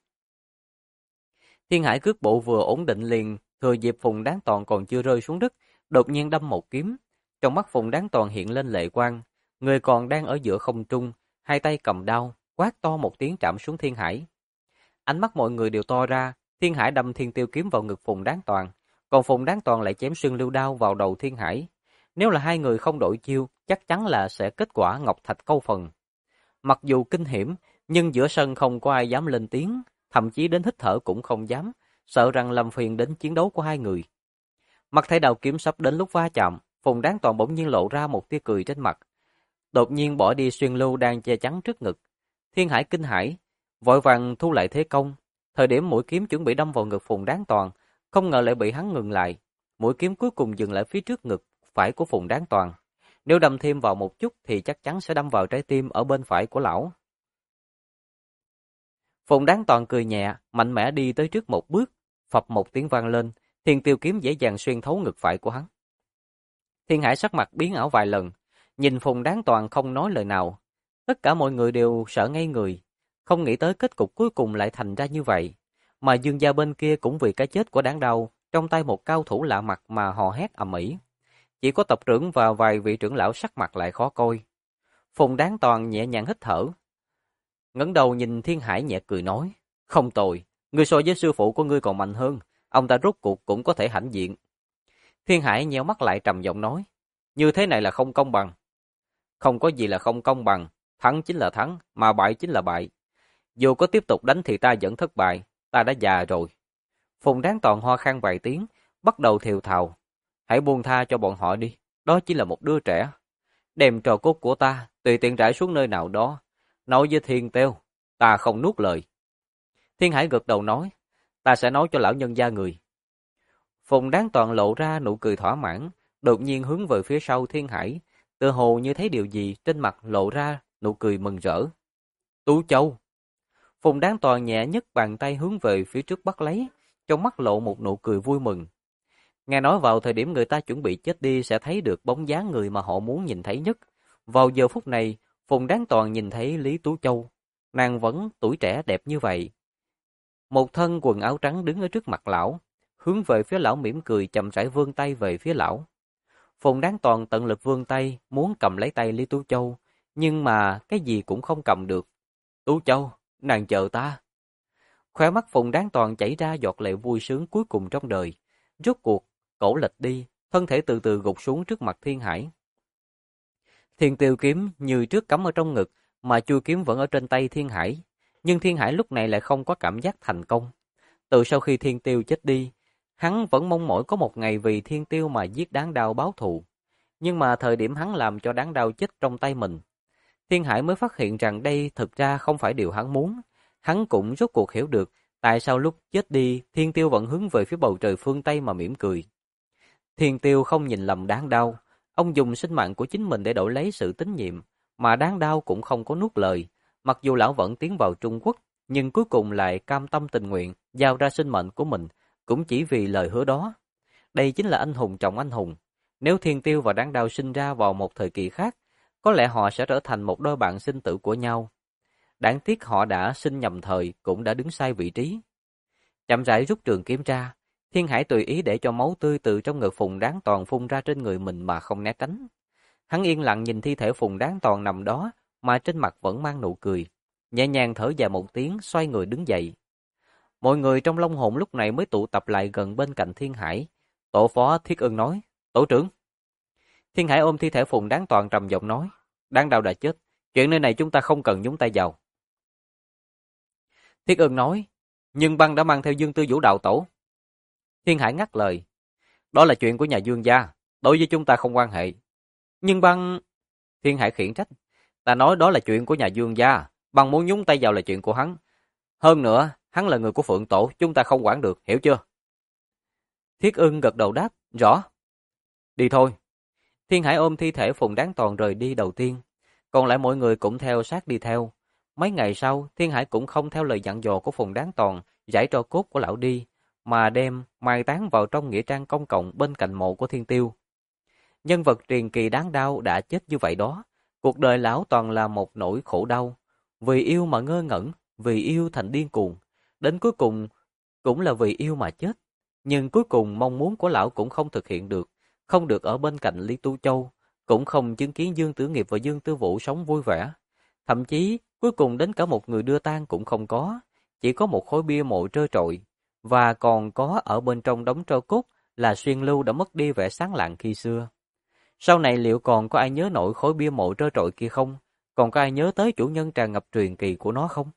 Thiên Hải cước bộ vừa ổn định liền, thừa dịp Phùng Đáng Toàn còn chưa rơi xuống đất, đột nhiên đâm một kiếm. Trong mắt Phùng Đáng Toàn hiện lên lệ quang, người còn đang ở giữa không trung, hai tay cầm đao, quát to một tiếng chạm xuống Thiên Hải. Ánh mắt mọi người đều to ra, Thiên Hải đâm Thiên Tiêu kiếm vào ngực Phùng Đáng Toàn, còn Phùng Đáng Toàn lại chém xuyên lưu đao vào đầu Thiên Hải. Nếu là hai người không đổi chiêu, chắc chắn là sẽ kết quả ngọc thạch câu phần. Mặc dù kinh hiểm, nhưng giữa sân không có ai dám lên tiếng, thậm chí đến hít thở cũng không dám, sợ rằng làm phiền đến chiến đấu của hai người. Mắt thấy đao kiếm sắp đến lúc va chạm, Phùng Đáng Toàn bỗng nhiên lộ ra một tia cười trên mặt. Đột nhiên bỏ đi xuyên lưu đang che chắn trước ngực. Thiên Hải kinh hãi, vội vàng thu lại thế công. Thời điểm mũi kiếm chuẩn bị đâm vào ngực Phùng Đáng Toàn, không ngờ lại bị hắn ngừng lại. Mũi kiếm cuối cùng dừng lại phía trước ngực phải của Phùng Đáng Toàn. Nếu đâm thêm vào một chút thì chắc chắn sẽ đâm vào trái tim ở bên phải của lão. Phùng Đáng Toàn cười nhẹ, mạnh mẽ đi tới trước một bước, phập một tiếng vang lên, Thiên Tiêu kiếm dễ dàng xuyên thấu ngực phải của hắn. Thiên Hải sắc mặt biến ảo vài lần, nhìn Phùng Đáng Toàn không nói lời nào. Tất cả mọi người đều sợ ngây người, không nghĩ tới kết cục cuối cùng lại thành ra như vậy. Mà Dương gia bên kia cũng vì cái chết của Đáng Đao, trong tay một cao thủ lạ mặt mà hò hét ầm ĩ. Chỉ có tộc trưởng và vài vị trưởng lão sắc mặt lại khó coi. Phùng Đáng Toàn nhẹ nhàng hít thở, ngẩng đầu nhìn Thiên Hải nhẹ cười nói, không tồi, ngươi so với sư phụ của ngươi còn mạnh hơn, ông ta rốt cuộc cũng có thể hãnh diện. Thiên Hải nheo mắt lại trầm giọng nói, như thế này là không công bằng. Không có gì là không công bằng, thắng chính là thắng, mà bại chính là bại. Dù có tiếp tục đánh thì ta vẫn thất bại, ta đã già rồi. Phùng Đáng Toàn ho khan vài tiếng, bắt đầu thều thào, hãy buông tha cho bọn họ đi, đó chỉ là một đứa trẻ. Đem trò cốt của ta, tùy tiện rải xuống nơi nào đó, nói với Thiên Tiêu, ta không nuốt lời. Thiên Hải gật đầu nói, ta sẽ nói cho lão nhân gia người. Phùng Đáng Toàn lộ ra nụ cười thỏa mãn, đột nhiên hướng về phía sau Thiên Hải, tựa hồ như thấy điều gì, trên mặt lộ ra nụ cười mừng rỡ. Tú Châu. Phùng Đáng Toàn nhẹ nhấc bàn tay hướng về phía trước bắt lấy, trong mắt lộ một nụ cười vui mừng. Nghe nói vào thời điểm người ta chuẩn bị chết đi sẽ thấy được bóng dáng người mà họ muốn nhìn thấy nhất. Vào giờ phút này, Phùng Đáng Toàn nhìn thấy Lý Tú Châu. Nàng vẫn tuổi trẻ đẹp như vậy. Một thân quần áo trắng đứng ở trước mặt lão, hướng về phía lão mỉm cười chậm rãi vươn tay về phía lão. Phùng Đáng Toàn tận lực vươn tay, muốn cầm lấy tay Lý Tú Châu, nhưng mà cái gì cũng không cầm được. Tú Châu, nàng chờ ta. Khóe mắt Phùng Đáng Toàn chảy ra giọt lệ vui sướng cuối cùng trong đời. Rốt cuộc, cổ lệch đi, thân thể từ từ gục xuống trước mặt Thiên Hải. Thiên Tiêu kiếm như trước cắm ở trong ngực, mà chui kiếm vẫn ở trên tay Thiên Hải. Nhưng Thiên Hải lúc này lại không có cảm giác thành công. Từ sau khi Thiên Tiêu chết đi, hắn vẫn mong mỏi có một ngày vì Thiên Tiêu mà giết Đáng Đao báo thù. Nhưng mà thời điểm hắn làm cho Đáng Đao chết trong tay mình, Thiên Hải mới phát hiện rằng đây thực ra không phải điều hắn muốn. Hắn cũng rốt cuộc hiểu được tại sao lúc chết đi Thiên Tiêu vẫn hướng về phía bầu trời phương Tây mà mỉm cười. Thiên Tiêu không nhìn lầm Đáng Đao, ông dùng sinh mạng của chính mình để đổi lấy sự tín nhiệm, mà Đáng Đao cũng không có nuốt lời. Mặc dù lão vẫn tiến vào Trung Quốc, nhưng cuối cùng lại cam tâm tình nguyện giao ra sinh mệnh của mình, cũng chỉ vì lời hứa đó. Đây chính là anh hùng trọng anh hùng. Nếu Thiên Tiêu và Đáng Đao sinh ra vào một thời kỳ khác, có lẽ họ sẽ trở thành một đôi bạn sinh tử của nhau. Đáng tiếc họ đã sinh nhầm thời, cũng đã đứng sai vị trí. chậm rãi rút trường kiếm ra. Thiên Hải tùy ý để cho máu tươi từ trong ngực Phùng Đáng Toàn phun ra trên người mình mà không né tránh. Hắn yên lặng nhìn thi thể Phùng Đáng Toàn nằm đó mà trên mặt vẫn mang nụ cười. Nhẹ nhàng thở dài một tiếng, xoay người đứng dậy. Mọi người trong Long Hồn lúc này mới tụ tập lại gần bên cạnh Thiên Hải. Tổ phó Thiết Ưng nói, tổ trưởng. Thiên Hải ôm thi thể Phùng Đáng Toàn trầm giọng nói, Đáng Đao đã chết, chuyện nơi này chúng ta không cần nhúng tay vào. Thiết Ưng nói, nhưng băng đã mang theo Dương Tư Vũ đạo tổ. Thiên Hải ngắt lời, đó là chuyện của nhà Dương gia, đối với chúng ta không quan hệ. Nhưng băng... Thiên Hải khiển trách, ta nói đó là chuyện của nhà Dương gia, băng muốn nhúng tay vào là chuyện của hắn. Hơn nữa, hắn là người của Phượng Tổ, chúng ta không quản được, hiểu chưa? Thiết Ưng gật đầu đáp, rõ. Đi thôi. Thiên Hải ôm thi thể Phùng Đáng Toàn rời đi đầu tiên, còn lại mọi người cũng theo sát đi theo. Mấy ngày sau, Thiên Hải cũng không theo lời dặn dò của Phùng Đáng Toàn, giải tro cốt của lão đi, mà đem mai táng vào trong nghĩa trang công cộng bên cạnh mộ của Thiên Tiêu. Nhân vật truyền kỳ đáng đau đã chết như vậy đó, cuộc đời lão toàn là một nỗi khổ đau, vì yêu mà ngơ ngẩn, vì yêu thành điên cuồng, đến cuối cùng cũng là vì yêu mà chết. Nhưng cuối cùng mong muốn của lão cũng không thực hiện được, không được ở bên cạnh Lý Tu Châu, cũng không chứng kiến Dương Tử Nghiệp và Dương Tư Vũ sống vui vẻ. Thậm chí, cuối cùng đến cả một người đưa tang cũng không có, chỉ có một khối bia mộ trơ trọi, và còn có ở bên trong đống tro cốt là Xuyên Lưu đã mất đi vẻ sáng lạng khi xưa. Sau này liệu còn có ai nhớ nổi khối bia mộ trơ trọi kia không? Còn có ai nhớ tới chủ nhân tràn ngập truyền kỳ của nó không?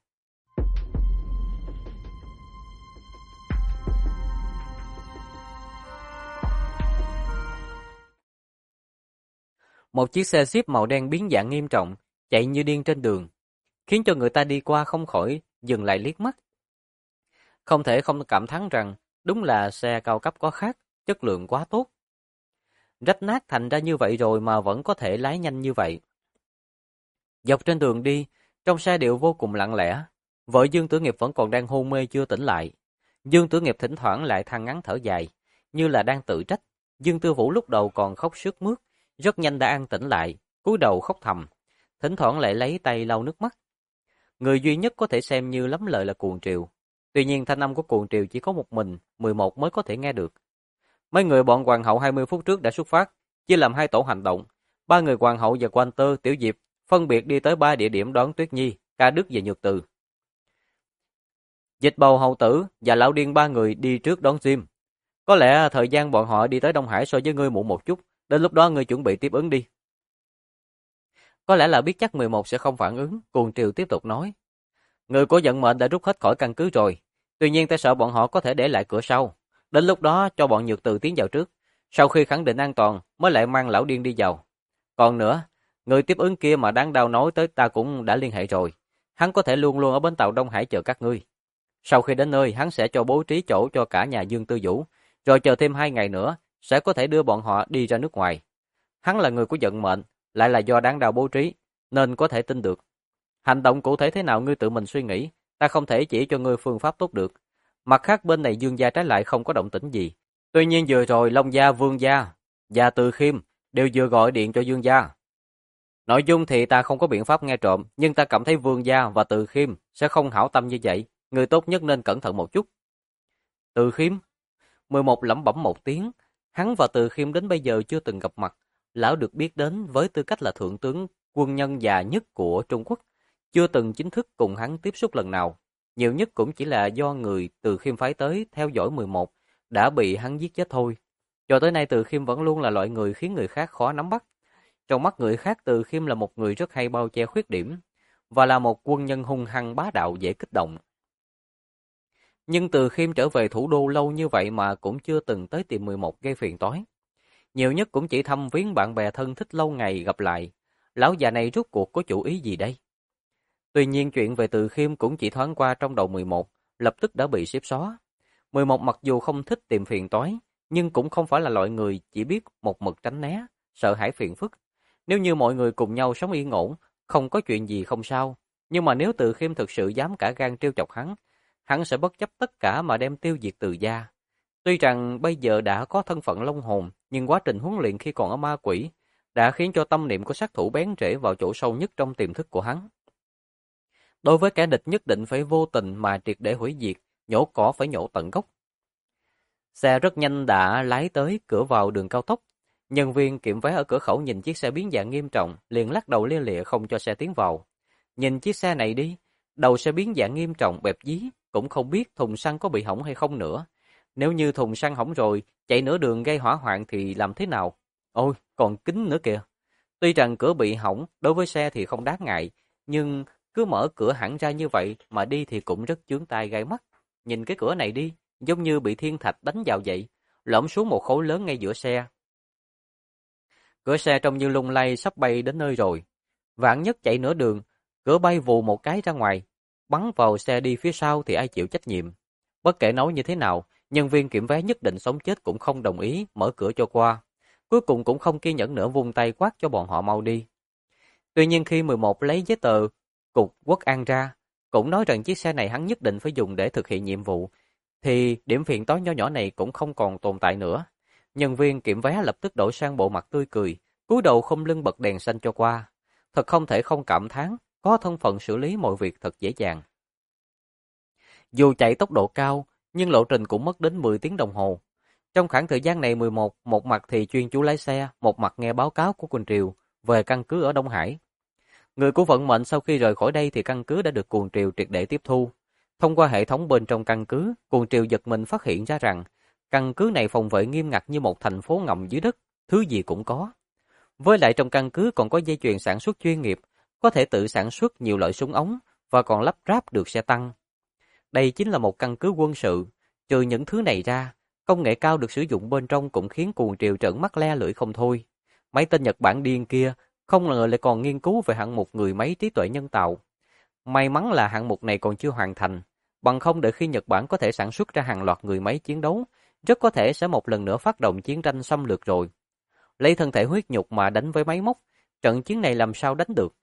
Một chiếc xe Jeep màu đen biến dạng nghiêm trọng, chạy như điên trên đường, khiến cho người ta đi qua không khỏi dừng lại liếc mắt. Không thể không cảm thán rằng đúng là xe cao cấp có khác, chất lượng quá tốt. Rách nát thành ra như vậy rồi mà vẫn có thể lái nhanh như vậy. Dọc trên đường đi, trong xe điệu vô cùng lặng lẽ, vợ Dương Tử Nghiệp vẫn còn đang hôn mê chưa tỉnh lại. Dương Tử Nghiệp thỉnh thoảng lại than ngắn thở dài, như là đang tự trách. Dương Tư Vũ lúc đầu còn khóc sướt mướt, rất nhanh đã an tĩnh lại, cúi đầu khóc thầm, thỉnh thoảng lại lấy tay lau nước mắt. Người duy nhất có thể xem như lắm lời là Cuồng Triều. Tuy nhiên thanh âm của Cuồng Triều chỉ có một mình, 11 mới có thể nghe được. Mấy người bọn Hoàng hậu 20 phút trước đã xuất phát, chia làm 2 tổ hành động. 3 người Hoàng hậu và Quan Tơ, Tiểu Diệp phân biệt đi tới 3 địa điểm đón Tuyết Nhi, Ca Đức và Nhược Từ. Dịch Bầu hầu tử và Lão Điên 3 người đi trước đón Jim. Có lẽ thời gian bọn họ đi tới Đông Hải so với ngươi muộn một chút, đến lúc đó ngươi chuẩn bị tiếp ứng đi. Có lẽ là biết chắc 11 sẽ không phản ứng, Cuồng Triều tiếp tục nói. Người của vận mệnh đã rút hết khỏi căn cứ rồi, tuy nhiên ta sợ bọn họ có thể để lại cửa sau. Đến lúc đó cho bọn Nhược Từ tiến vào trước, sau khi khẳng định an toàn mới lại mang Lão Điên đi vào. Còn nữa, người tiếp ứng kia mà Đáng Đao nói tới ta cũng đã liên hệ rồi, hắn có thể luôn luôn ở bến tàu Đông Hải chờ các ngươi. Sau khi đến nơi, hắn sẽ cho bố trí chỗ cho cả nhà Dương Tư Vũ, rồi chờ thêm 2 ngày nữa sẽ có thể đưa bọn họ đi ra nước ngoài. Hắn là người của vận mệnh, lại là do Đáng Đao bố trí, nên có thể tin được. Hành động cụ thể thế nào ngươi tự mình suy nghĩ, ta không thể chỉ cho ngươi phương pháp tốt được. Mặt khác bên này Dương gia trái lại không có động tĩnh gì. Tuy nhiên vừa rồi Long gia, Vương gia và Từ Khiêm đều vừa gọi điện cho Dương gia. Nội dung thì ta không có biện pháp nghe trộm, nhưng ta cảm thấy Vương gia và Từ Khiêm sẽ không hảo tâm như vậy, người tốt nhất nên cẩn thận một chút. Từ Khiêm? 11 lẩm bẩm một tiếng, hắn và Từ Khiêm đến bây giờ chưa từng gặp mặt, lão được biết đến với tư cách là thượng tướng quân nhân già nhất của Trung Quốc, chưa từng chính thức cùng hắn tiếp xúc lần nào, nhiều nhất cũng chỉ là do người Từ Khiêm phái tới theo dõi 11 đã bị hắn giết chết thôi. Cho tới nay Từ Khiêm vẫn luôn là loại người khiến người khác khó nắm bắt. Trong mắt người khác Từ Khiêm là một người rất hay bao che khuyết điểm và là một quân nhân hung hăng bá đạo dễ kích động. Nhưng Từ Khiêm trở về thủ đô lâu như vậy mà cũng chưa từng tới tìm 11 gây phiền toái. Nhiều nhất cũng chỉ thăm viếng bạn bè thân thích lâu ngày gặp lại. Lão già này rốt cuộc có chủ ý gì đây? Tuy nhiên chuyện về Từ Khiêm cũng chỉ thoáng qua trong đầu 11, lập tức đã bị xếp xóa. 11 mặc dù không thích tìm phiền toái, nhưng cũng không phải là loại người chỉ biết một mực tránh né, sợ hãi phiền phức. Nếu như mọi người cùng nhau sống yên ổn, không có chuyện gì không sao. Nhưng mà nếu Từ Khiêm thực sự dám cả gan trêu chọc hắn sẽ bất chấp tất cả mà đem tiêu diệt Từ gia. Tuy rằng bây giờ đã có thân phận Long Hồn, nhưng quá trình huấn luyện khi còn ở ma quỷ đã khiến cho tâm niệm của sát thủ bén rễ vào chỗ sâu nhất trong tiềm thức của hắn. Đối với kẻ địch nhất định phải vô tình mà triệt để hủy diệt nhổ cỏ phải nhổ tận gốc. Xe rất nhanh đã lái tới cửa vào đường cao tốc. Nhân viên kiểm vé ở cửa khẩu nhìn chiếc xe biến dạng nghiêm trọng, liền lắc đầu lia lịa không cho xe tiến vào. Nhìn chiếc xe này đi, đầu xe biến dạng nghiêm trọng bẹp dí, cũng không biết thùng xăng có bị hỏng hay không nữa. Nếu như thùng xăng hỏng rồi, chạy nửa đường gây hỏa hoạn thì làm thế nào? Ôi, còn kính nữa kìa. Tuy rằng cửa bị hỏng, đối với xe thì không đáng ngại, nhưng cứ mở cửa hẳn ra như vậy mà đi thì cũng rất chướng tai gai mắt. Nhìn cái cửa này đi, giống như bị thiên thạch đánh vào vậy, lõm xuống một khối lớn ngay giữa xe. Cửa xe trông như lung lay sắp bay đến nơi rồi. Vạn nhất chạy nửa đường, cửa bay vù một cái ra ngoài, bắn vào xe đi phía sau thì ai chịu trách nhiệm. Bất kể nói như thế nào, nhân viên kiểm vé nhất định sống chết cũng không đồng ý mở cửa cho qua. Cuối cùng cũng không kiên nhẫn nữa vung tay quát cho bọn họ mau đi. Tuy nhiên khi 11 lấy giấy tờ cục quốc an ra, cũng nói rằng chiếc xe này hắn nhất định phải dùng để thực hiện nhiệm vụ, thì điểm phiền toái nho nhỏ này cũng không còn tồn tại nữa. Nhân viên kiểm vé lập tức đổi sang bộ mặt tươi cười, cúi đầu không lưng bật đèn xanh cho qua. Thật không thể không cảm thán, có thân phận xử lý mọi việc thật dễ dàng. Dù chạy tốc độ cao, nhưng lộ trình cũng mất đến 10 tiếng đồng hồ. Trong khoảng thời gian này 11, một mặt thì chuyên chú lái xe, một mặt nghe báo cáo của Quỳnh Triều về căn cứ ở Đông Hải. Người của vận mệnh sau khi rời khỏi đây thì căn cứ đã được Cuồng Triều triệt để tiếp thu. Thông qua hệ thống bên trong căn cứ, Cuồng Triều giật mình phát hiện ra rằng căn cứ này phòng vệ nghiêm ngặt như một thành phố ngầm dưới đất, thứ gì cũng có. Với lại trong căn cứ còn có dây chuyền sản xuất chuyên nghiệp, có thể tự sản xuất nhiều loại súng ống và còn lắp ráp được xe tăng. Đây chính là một căn cứ quân sự. Trừ những thứ này ra, công nghệ cao được sử dụng bên trong cũng khiến Cuồng Triều trợn mắt le lưỡi không thôi. Mấy tên Nhật Bản điên kia không ngờ lại còn nghiên cứu về hạng mục người máy trí tuệ nhân tạo. May mắn là hạng mục này còn chưa hoàn thành, bằng không đợi khi Nhật Bản có thể sản xuất ra hàng loạt người máy chiến đấu, rất có thể sẽ một lần nữa phát động chiến tranh xâm lược rồi. Lấy thân thể huyết nhục mà đánh với máy móc, trận chiến này làm sao đánh được?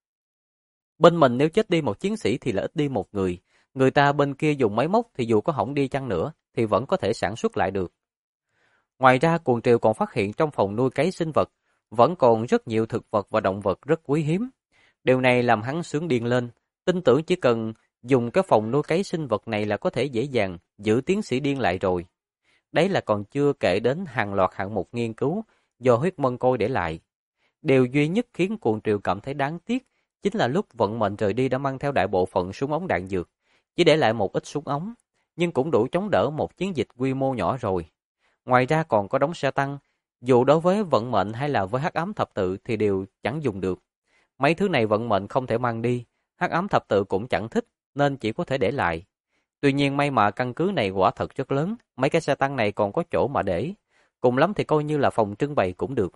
Bên mình nếu chết đi một chiến sĩ thì là ít đi một người. Người ta bên kia dùng máy móc thì dù có hỏng đi chăng nữa thì vẫn có thể sản xuất lại được. Ngoài ra Cuồng Triều còn phát hiện trong phòng nuôi cấy sinh vật vẫn còn rất nhiều thực vật và động vật rất quý hiếm. Điều này làm hắn sướng điên lên, tin tưởng chỉ cần dùng cái phòng nuôi cấy sinh vật này là có thể dễ dàng giữ tiến sĩ điên lại rồi. Đấy là còn chưa kể đến hàng loạt hạng mục nghiên cứu do huyết mân côi để lại. Điều duy nhất khiến Cuồng Triều cảm thấy đáng tiếc chính là lúc vận mệnh rời đi đã mang theo đại bộ phận súng ống đạn dược, chỉ để lại một ít súng ống, nhưng cũng đủ chống đỡ một chiến dịch quy mô nhỏ rồi. Ngoài ra còn có đống xe tăng, dù đối với vận mệnh hay là với Hắc Ám Thập Tự thì đều chẳng dùng được. Mấy thứ này vận mệnh không thể mang đi, Hắc Ám Thập Tự cũng chẳng thích nên chỉ có thể để lại. Tuy nhiên may mà căn cứ này quả thật rất lớn, mấy cái xe tăng này còn có chỗ mà để, cùng lắm thì coi như là phòng trưng bày cũng được.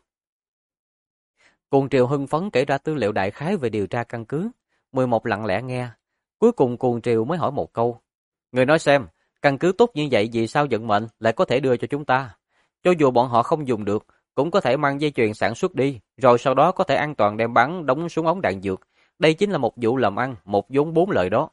Cuồng Triều hưng phấn kể ra tư liệu đại khái về điều tra căn cứ. 11 lặng lẽ nghe. Cuối cùng Cuồng Triều mới hỏi một câu. Người nói xem, căn cứ tốt như vậy vì sao vận mệnh lại có thể đưa cho chúng ta? Cho dù bọn họ không dùng được, cũng có thể mang dây chuyền sản xuất đi, rồi sau đó có thể an toàn đem bắn đóng súng ống đạn dược. Đây chính là một vụ làm ăn, một vốn 4 lời đó.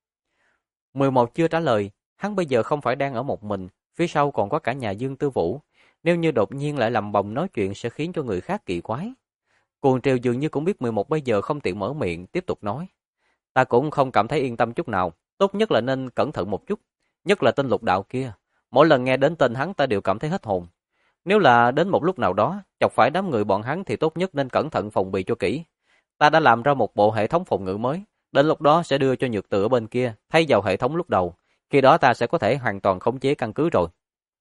11 chưa trả lời, hắn bây giờ không phải đang ở một mình, phía sau còn có cả nhà Dương Tư Vũ. Nếu như đột nhiên lại làm bồng nói chuyện sẽ khiến cho người khác kỳ quái. Cuồng Triều dường như cũng biết 11 bây giờ không tiện mở miệng, tiếp tục nói. Ta cũng không cảm thấy yên tâm chút nào, tốt nhất là nên cẩn thận một chút, nhất là tên Lục Đạo kia. Mỗi lần nghe đến tên hắn ta đều cảm thấy hết hồn. Nếu là đến một lúc nào đó, chọc phải đám người bọn hắn thì tốt nhất nên cẩn thận phòng bị cho kỹ. Ta đã làm ra một bộ hệ thống phòng ngự mới, đến lúc đó sẽ đưa cho Nhược Tử ở bên kia, thay vào hệ thống lúc đầu. Khi đó ta sẽ có thể hoàn toàn khống chế căn cứ rồi.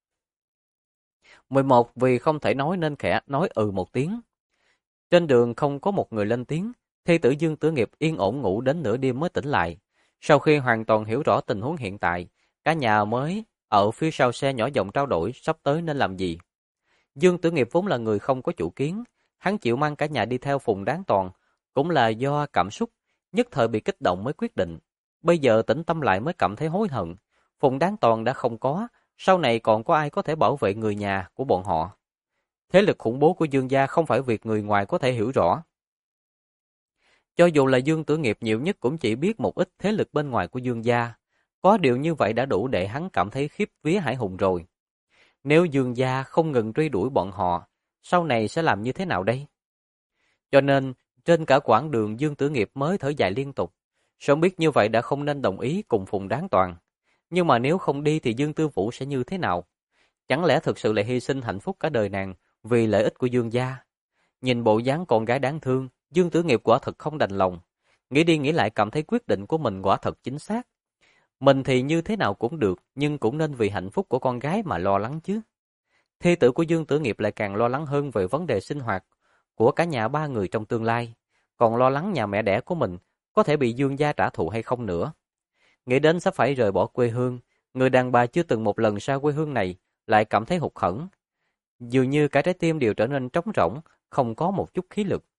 11 vì không thể nói nên khẽ nói một tiếng. Trên đường không có một người lên tiếng, thi tử Dương Tử Nghiệp yên ổn ngủ đến nửa đêm mới tỉnh lại. Sau khi hoàn toàn hiểu rõ tình huống hiện tại, cả nhà mới ở phía sau xe nhỏ giọng trao đổi sắp tới nên làm gì. Dương Tử Nghiệp vốn là người không có chủ kiến, hắn chịu mang cả nhà đi theo Phùng Đáng Toàn, cũng là do cảm xúc, nhất thời bị kích động mới quyết định. Bây giờ tĩnh tâm lại mới cảm thấy hối hận. Phùng Đáng Toàn đã không có, sau này còn có ai có thể bảo vệ người nhà của bọn họ. Thế lực khủng bố của Dương gia không phải việc người ngoài có thể hiểu rõ. Cho dù là Dương Tử Nghiệp nhiều nhất cũng chỉ biết một ít thế lực bên ngoài của Dương gia. Có điều như vậy đã đủ để hắn cảm thấy khiếp vía hãi hùng rồi. Nếu Dương gia không ngừng truy đuổi bọn họ, sau này sẽ làm như thế nào đây? Cho nên, trên cả quãng đường Dương Tử Nghiệp mới thở dài liên tục. Sớm biết như vậy đã không nên đồng ý cùng Phùng Đáng Toàn. Nhưng mà nếu không đi thì Dương Tư Vũ sẽ như thế nào? Chẳng lẽ thực sự lại hy sinh hạnh phúc cả đời nàng vì lợi ích của Dương gia? Nhìn bộ dáng con gái đáng thương, Dương Tử Nghiệp quả thật không đành lòng. Nghĩ đi nghĩ lại cảm thấy quyết định của mình quả thật chính xác. Mình thì như thế nào cũng được, nhưng cũng nên vì hạnh phúc của con gái mà lo lắng chứ. Thê tử của Dương Tử Nghiệp lại càng lo lắng hơn về vấn đề sinh hoạt của cả nhà ba người trong tương lai, còn lo lắng nhà mẹ đẻ của mình có thể bị Dương gia trả thù hay không nữa. Nghĩ đến sắp phải rời bỏ quê hương, người đàn bà chưa từng một lần xa quê hương này lại cảm thấy hụt hẫng. Dường như cả trái tim đều trở nên trống rỗng, không có một chút khí lực.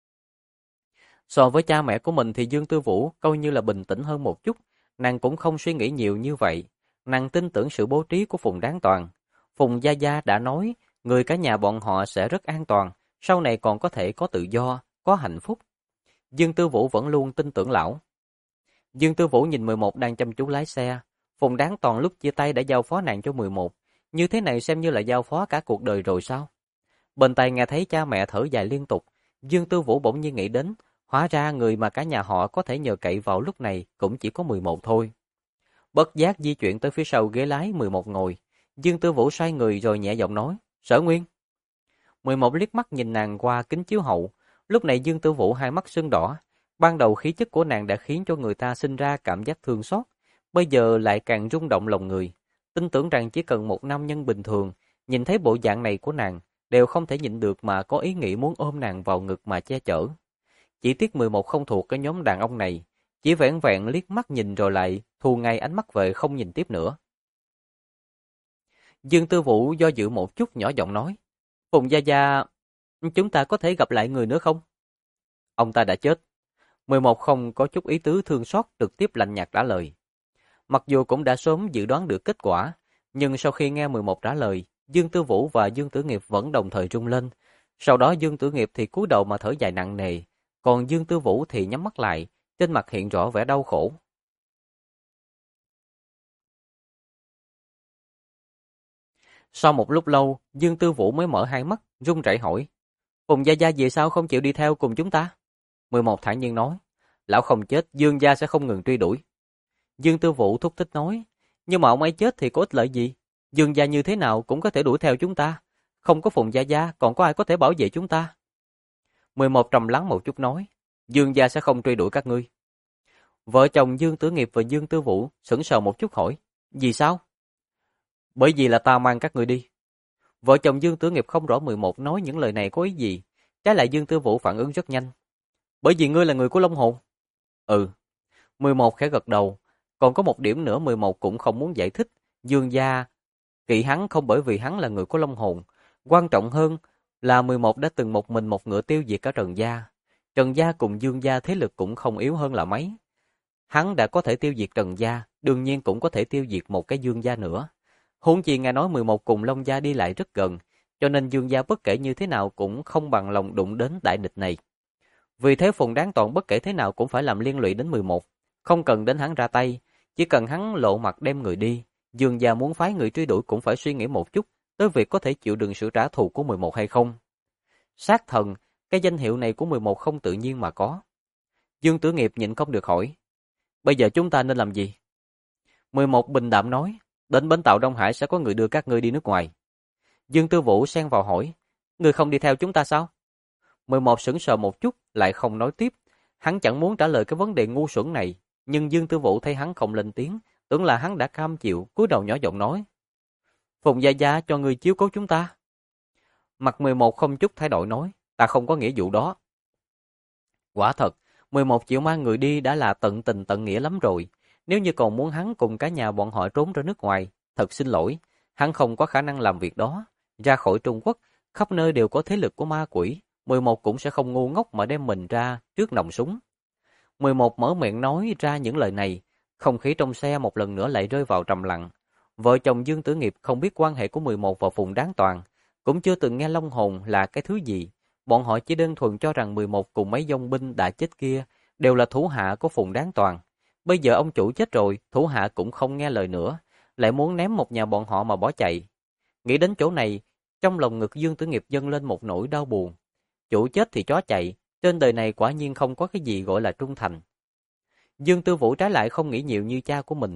So với cha mẹ của mình thì Dương Tư Vũ coi như là bình tĩnh hơn một chút, nàng cũng không suy nghĩ nhiều như vậy. Nàng tin tưởng sự bố trí của Phùng Đáng Toàn. Phùng Gia Gia đã nói, người cả nhà bọn họ sẽ rất an toàn, sau này còn có thể có tự do, có hạnh phúc. Dương Tư Vũ vẫn luôn tin tưởng lão. Dương Tư Vũ nhìn 11 đang chăm chú lái xe. Phùng Đáng Toàn lúc chia tay đã giao phó nàng cho 11. Như thế này xem như là giao phó cả cuộc đời rồi sao? Bên tai nghe thấy cha mẹ thở dài liên tục, Dương Tư Vũ bỗng nhiên nghĩ đến, hóa ra người mà cả nhà họ có thể nhờ cậy vào lúc này cũng chỉ có 11 thôi. Bất giác di chuyển tới phía sau ghế lái 11 ngồi, Dương Tư Vũ xoay người rồi nhẹ giọng nói, Sở Nguyên. 11 liếc mắt nhìn nàng qua kính chiếu hậu, lúc này Dương Tư Vũ hai mắt sưng đỏ, ban đầu khí chất của nàng đã khiến cho người ta sinh ra cảm giác thương xót, bây giờ lại càng rung động lòng người. Tin tưởng rằng chỉ cần một nam nhân bình thường, nhìn thấy bộ dạng này của nàng, đều không thể nhịn được mà có ý nghĩ muốn ôm nàng vào ngực mà che chở. Chỉ tiếc 11 không thuộc cái nhóm đàn ông này, chỉ vẻn vẹn liếc mắt nhìn rồi lại thu ngay ánh mắt về không nhìn tiếp nữa. Dương Tư Vũ do dự một chút nhỏ giọng nói, Phùng Gia Gia, chúng ta có thể gặp lại người nữa không? Ông ta đã chết. 11 không có chút ý tứ thương xót trực tiếp lạnh nhạt trả lời. Mặc dù cũng đã sớm dự đoán được kết quả, nhưng sau khi nghe 11 trả lời, Dương Tư Vũ và Dương Tử Nghiệp vẫn đồng thời rung lên. Sau đó Dương Tử Nghiệp thì cúi đầu mà thở dài nặng nề, còn Dương Tư Vũ thì nhắm mắt lại, trên mặt hiện rõ vẻ đau khổ. Sau một lúc lâu, Dương Tư Vũ mới mở hai mắt, run rẩy hỏi, Phùng Gia Gia vì sao không chịu đi theo cùng chúng ta? 11 thản nhiên nói, lão không chết, Dương gia sẽ không ngừng truy đuổi. Dương Tư Vũ thúc thích nói, nhưng mà ông ấy chết thì có ích lợi gì? Dương gia như thế nào cũng có thể đuổi theo chúng ta. Không có Phùng Gia Gia, còn có ai có thể bảo vệ chúng ta? 11 trầm lắng một chút nói, Dương gia sẽ không truy đuổi các ngươi. Vợ chồng Dương Tử Nghiệp và Dương Tư Vũ sững sờ một chút hỏi, vì sao? Bởi vì là ta mang các ngươi đi. Vợ chồng Dương Tử Nghiệp không rõ 11 nói những lời này có ý gì, trái lại Dương Tư Vũ phản ứng rất nhanh. Bởi vì ngươi là người của Long Hồn. Ừ. 11 khẽ gật đầu, còn có một điểm nữa 11 cũng không muốn giải thích, Dương gia kỵ hắn không bởi vì hắn là người của Long Hồn, quan trọng hơn là 11 đã từng một mình một ngựa tiêu diệt cả Trần gia. Trần gia cùng Dương gia thế lực cũng không yếu hơn là mấy. Hắn đã có thể tiêu diệt Trần gia, đương nhiên cũng có thể tiêu diệt một cái Dương gia nữa. Huống chi nghe nói 11 cùng Long gia đi lại rất gần, cho nên Dương gia bất kể như thế nào cũng không bằng lòng đụng đến đại địch này. Vì thế Phùng Đáng Toàn bất kể thế nào cũng phải làm liên lụy đến 11, không cần đến hắn ra tay, chỉ cần hắn lộ mặt đem người đi, Dương gia muốn phái người truy đuổi cũng phải suy nghĩ một chút tới việc có thể chịu đựng sự trả thù của 11 hay không. Sát thần, cái danh hiệu này của 11 không tự nhiên mà có. Dương Tử Nghiệp nhịn không được hỏi, bây giờ chúng ta nên làm gì? 11 bình đạm nói, đến bến tàu Đông Hải sẽ có người đưa các ngươi đi nước ngoài. Dương Tư Vũ xen vào hỏi, ngươi không đi theo chúng ta sao? 11 sững sờ một chút, lại không nói tiếp. Hắn chẳng muốn trả lời cái vấn đề ngu xuẩn này, nhưng Dương Tư Vũ thấy hắn không lên tiếng, tưởng là hắn đã cam chịu, cúi đầu nhỏ giọng nói. Phùng Gia Gia cho người chiếu cố chúng ta. Mặt 11 không chút thay đổi nói, ta không có nghĩa vụ đó. Quả thật, 11 chịu mang người đi đã là tận tình tận nghĩa lắm rồi. Nếu như còn muốn hắn cùng cả nhà bọn họ trốn ra nước ngoài, thật xin lỗi, hắn không có khả năng làm việc đó. Ra khỏi Trung Quốc, khắp nơi đều có thế lực của ma quỷ, 11 cũng sẽ không ngu ngốc mà đem mình ra trước nòng súng. 11 mở miệng nói ra những lời này, không khí trong xe một lần nữa lại rơi vào trầm lặng. Vợ chồng Dương Tử Nghiệp không biết quan hệ của 11 và Phùng Đáng Toàn, cũng chưa từng nghe Long Hồn là cái thứ gì. Bọn họ chỉ đơn thuần cho rằng 11 cùng mấy dòng binh đã chết kia đều là thủ hạ của Phùng Đáng Toàn. Bây giờ ông chủ chết rồi, thủ hạ cũng không nghe lời nữa, lại muốn ném một nhà bọn họ mà bỏ chạy. Nghĩ đến chỗ này, trong lòng ngực Dương Tử Nghiệp dâng lên một nỗi đau buồn. Chủ chết thì chó chạy, trên đời này quả nhiên không có cái gì gọi là trung thành. Dương Tư Vũ trái lại không nghĩ nhiều như cha của mình.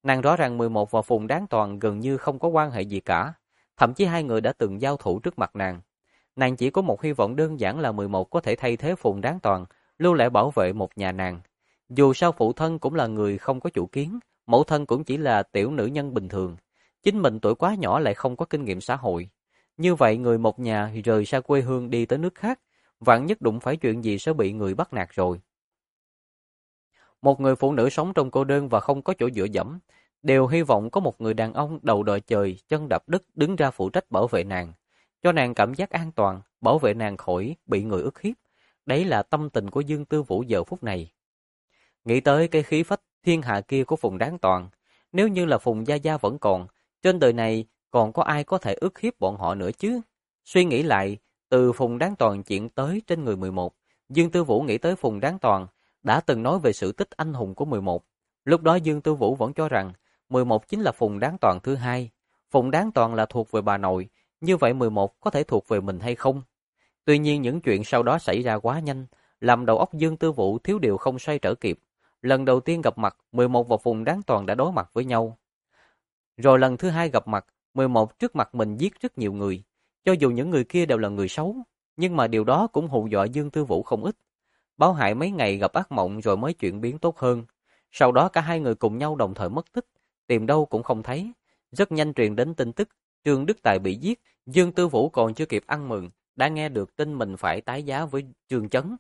Nàng rõ ràng 11 và Phùng Đáng Toàn gần như không có quan hệ gì cả, thậm chí hai người đã từng giao thủ trước mặt nàng. Nàng chỉ có một hy vọng đơn giản là 11 có thể thay thế Phùng Đáng Toàn, lưu lại bảo vệ một nhà nàng. Dù sao phụ thân cũng là người không có chủ kiến, mẫu thân cũng chỉ là tiểu nữ nhân bình thường. Chính mình tuổi quá nhỏ lại không có kinh nghiệm xã hội. Như vậy người một nhà rời xa quê hương đi tới nước khác, vạn nhất đụng phải chuyện gì sẽ bị người bắt nạt rồi. Một người phụ nữ sống trong cô đơn và không có chỗ dựa dẫm, đều hy vọng có một người đàn ông đầu đội trời, chân đạp đất đứng ra phụ trách bảo vệ nàng, cho nàng cảm giác an toàn, bảo vệ nàng khỏi bị người ức hiếp. Đấy là tâm tình của Dương Tư Vũ giờ phút này. Nghĩ tới cái khí phách thiên hạ kia của Phùng Đáng Toàn, nếu như là Phùng Gia Gia vẫn còn, trên đời này còn có ai có thể ức hiếp bọn họ nữa chứ? Suy nghĩ lại, từ Phùng Đáng Toàn chuyển tới trên người 11, Dương Tư Vũ nghĩ tới Phùng Đáng Toàn đã từng nói về sự tích anh hùng của 11. Lúc đó Dương Tư Vũ vẫn cho rằng 11 chính là Phùng Đáng Toàn thứ hai. Phùng Đáng Toàn là thuộc về bà nội, như vậy 11 có thể thuộc về mình hay không? Tuy nhiên những chuyện sau đó xảy ra quá nhanh, làm đầu óc Dương Tư Vũ thiếu điều không xoay trở kịp. Lần đầu tiên gặp mặt, 11 và Phùng Đáng Toàn đã đối mặt với nhau. Rồi lần thứ hai gặp mặt, 11 trước mặt mình giết rất nhiều người. Cho dù những người kia đều là người xấu, nhưng mà điều đó cũng hù dọa Dương Tư Vũ không ít. Báo hại mấy ngày gặp ác mộng rồi mới chuyển biến tốt hơn. Sau đó cả hai người cùng nhau đồng thời mất tích, tìm đâu cũng không thấy. Rất nhanh truyền đến tin tức, Trương Đức Tài bị giết, Dương Tư Vũ còn chưa kịp ăn mừng, đã nghe được tin mình phải tái giá với Trương Chấn.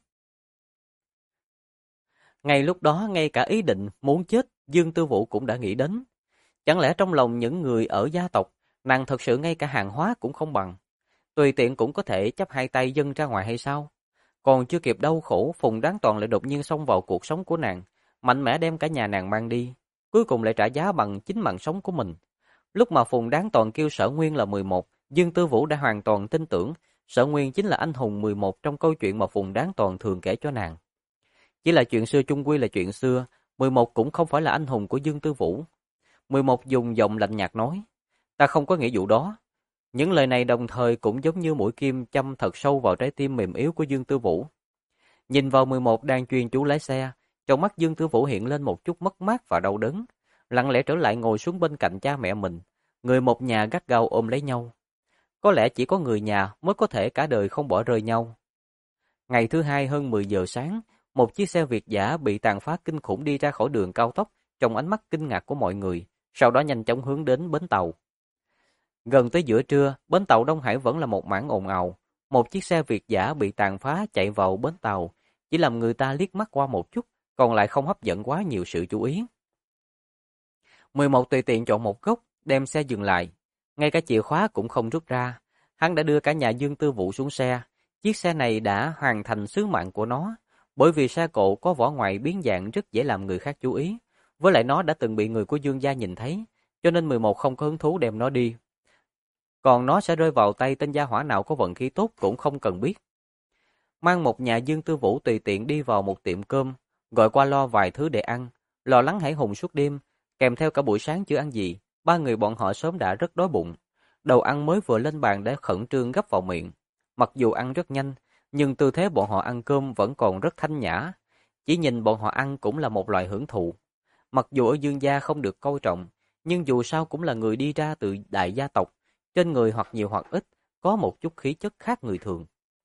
Ngay lúc đó, ngay cả ý định muốn chết, Dương Tư Vũ cũng đã nghĩ đến. Chẳng lẽ trong lòng những người ở gia tộc, nàng thật sự ngay cả hàng hóa cũng không bằng. Tùy tiện cũng có thể chắp hai tay dâng ra ngoài hay sao? Còn chưa kịp đau khổ, Phùng Đáng Toàn lại đột nhiên xông vào cuộc sống của nàng, mạnh mẽ đem cả nhà nàng mang đi, cuối cùng lại trả giá bằng chính mạng sống của mình. Lúc mà Phùng Đáng Toàn kêu Sở Nguyên là 11, Dương Tư Vũ đã hoàn toàn tin tưởng Sở Nguyên chính là anh hùng 11 trong câu chuyện mà Phùng Đáng Toàn thường kể cho nàng. Chỉ là chuyện xưa chung quy là chuyện xưa, 11 cũng không phải là anh hùng của Dương Tư Vũ. 11 dùng giọng lạnh nhạt nói, ta không có nghĩa vụ đó. Những lời này đồng thời cũng giống như mũi kim châm thật sâu vào trái tim mềm yếu của Dương Tư Vũ. Nhìn vào 11 đang chuyên chú lái xe, trong mắt Dương Tư Vũ hiện lên một chút mất mát và đau đớn, lặng lẽ trở lại ngồi xuống bên cạnh cha mẹ mình, người một nhà gắt gao ôm lấy nhau. Có lẽ chỉ có người nhà mới có thể cả đời không bỏ rơi nhau. Ngày thứ hai hơn 10 giờ sáng, một chiếc xe Việt dã bị tàn phá kinh khủng đi ra khỏi đường cao tốc trong ánh mắt kinh ngạc của mọi người, sau đó nhanh chóng hướng đến bến tàu. Gần tới giữa trưa, bến tàu Đông Hải vẫn là một mảng ồn ào. Một chiếc xe Việt dã bị tàn phá chạy vào bến tàu, chỉ làm người ta liếc mắt qua một chút, còn lại không hấp dẫn quá nhiều sự chú ý. 11 tùy tiện chọn một góc, đem xe dừng lại. Ngay cả chìa khóa cũng không rút ra. Hắn đã đưa cả nhà Dương Tư Vũ xuống xe. Chiếc xe này đã hoàn thành sứ mạng của nó, bởi vì xe cộ có vỏ ngoài biến dạng rất dễ làm người khác chú ý. Với lại nó đã từng bị người của Dương gia nhìn thấy, cho nên 11 không có hứng thú đem nó đi. Còn nó sẽ rơi vào tay tên gia hỏa nào có vận khí tốt cũng không cần biết. Mang một nhà Dương Tư Vũ tùy tiện đi vào một tiệm cơm, gọi qua lo vài thứ để ăn, lo lắng hãi hùng suốt đêm, kèm theo cả buổi sáng chưa ăn gì, ba người bọn họ sớm đã rất đói bụng. Đầu ăn mới vừa lên bàn đã khẩn trương gắp vào miệng. Mặc dù ăn rất nhanh, nhưng tư thế bọn họ ăn cơm vẫn còn rất thanh nhã. Chỉ nhìn bọn họ ăn cũng là một loại hưởng thụ. Mặc dù ở Dương gia không được coi trọng, nhưng dù sao cũng là người đi ra từ đại gia tộc, trên người hoặc nhiều hoặc ít, có một chút khí chất khác người thường.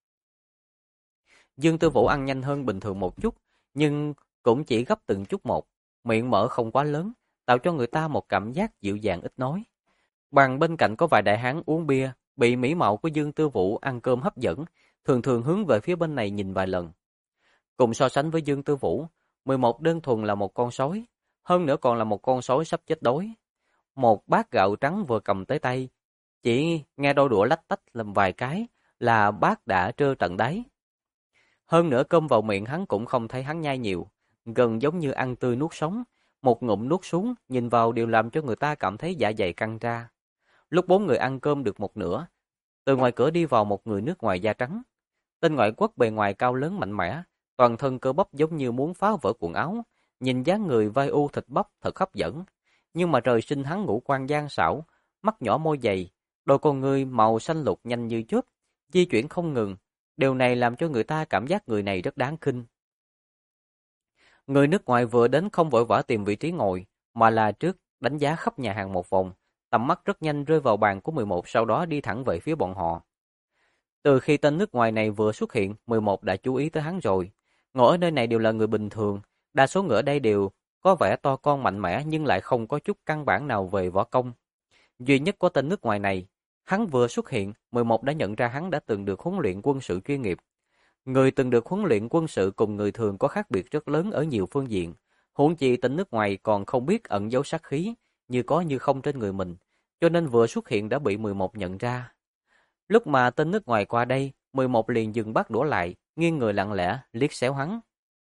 Dương Tư Vũ ăn nhanh hơn bình thường một chút, nhưng cũng chỉ gấp từng chút một, miệng mở không quá lớn, tạo cho người ta một cảm giác dịu dàng ít nói. Bàn bên cạnh có vài đại hán uống bia, bị mỹ mạo của Dương Tư Vũ ăn cơm hấp dẫn, thường thường hướng về phía bên này nhìn vài lần. Cùng so sánh với Dương Tư Vũ, 11 đơn thuần là một con sói, hơn nữa còn là một con sói sắp chết đói. Một bát gạo trắng vừa cầm tới tay, chỉ nghe đôi đũa lách tách làm vài cái là bát đã trơ tận đáy. Hơn nữa cơm vào miệng hắn cũng không thấy hắn nhai nhiều, gần giống như ăn tươi nuốt sống, một ngụm nuốt xuống, nhìn vào đều làm cho người ta cảm thấy dạ dày căng ra. Lúc bốn người ăn cơm được một nửa, từ ngoài cửa đi vào một người nước ngoài da trắng. Tên ngoại quốc bề ngoài cao lớn mạnh mẽ, toàn thân cơ bắp giống như muốn phá vỡ quần áo, nhìn dáng người vai u thịt bắp thật hấp dẫn. Nhưng mà trời sinh hắn ngũ quan gian xảo, mắt nhỏ môi dày, đôi con ngươi màu xanh lục nhanh như chớp, di chuyển không ngừng. Điều này làm cho người ta cảm giác người này rất đáng khinh. Người nước ngoài vừa đến không vội vã tìm vị trí ngồi, mà là trước đánh giá khắp nhà hàng một vòng, tầm mắt rất nhanh rơi vào bàn của 11, sau đó đi thẳng về phía bọn họ. Từ khi tên nước ngoài này vừa xuất hiện, 11 đã chú ý tới hắn rồi. Ngồi ở nơi này đều là người bình thường, đa số người ở đây đều có vẻ to con mạnh mẽ nhưng lại không có chút căn bản nào về võ công. Duy nhất có tên nước ngoài này, hắn vừa xuất hiện, 11 đã nhận ra hắn đã từng được huấn luyện quân sự chuyên nghiệp. Người từng được huấn luyện quân sự cùng người thường có khác biệt rất lớn ở nhiều phương diện. Huống chi tên nước ngoài còn không biết ẩn giấu sát khí, như có như không trên người mình, cho nên vừa xuất hiện đã bị 11 nhận ra. Lúc mà tên nước ngoài qua đây, 11 liền dừng bát đũa lại, nghiêng người lặng lẽ, liếc xéo hắn.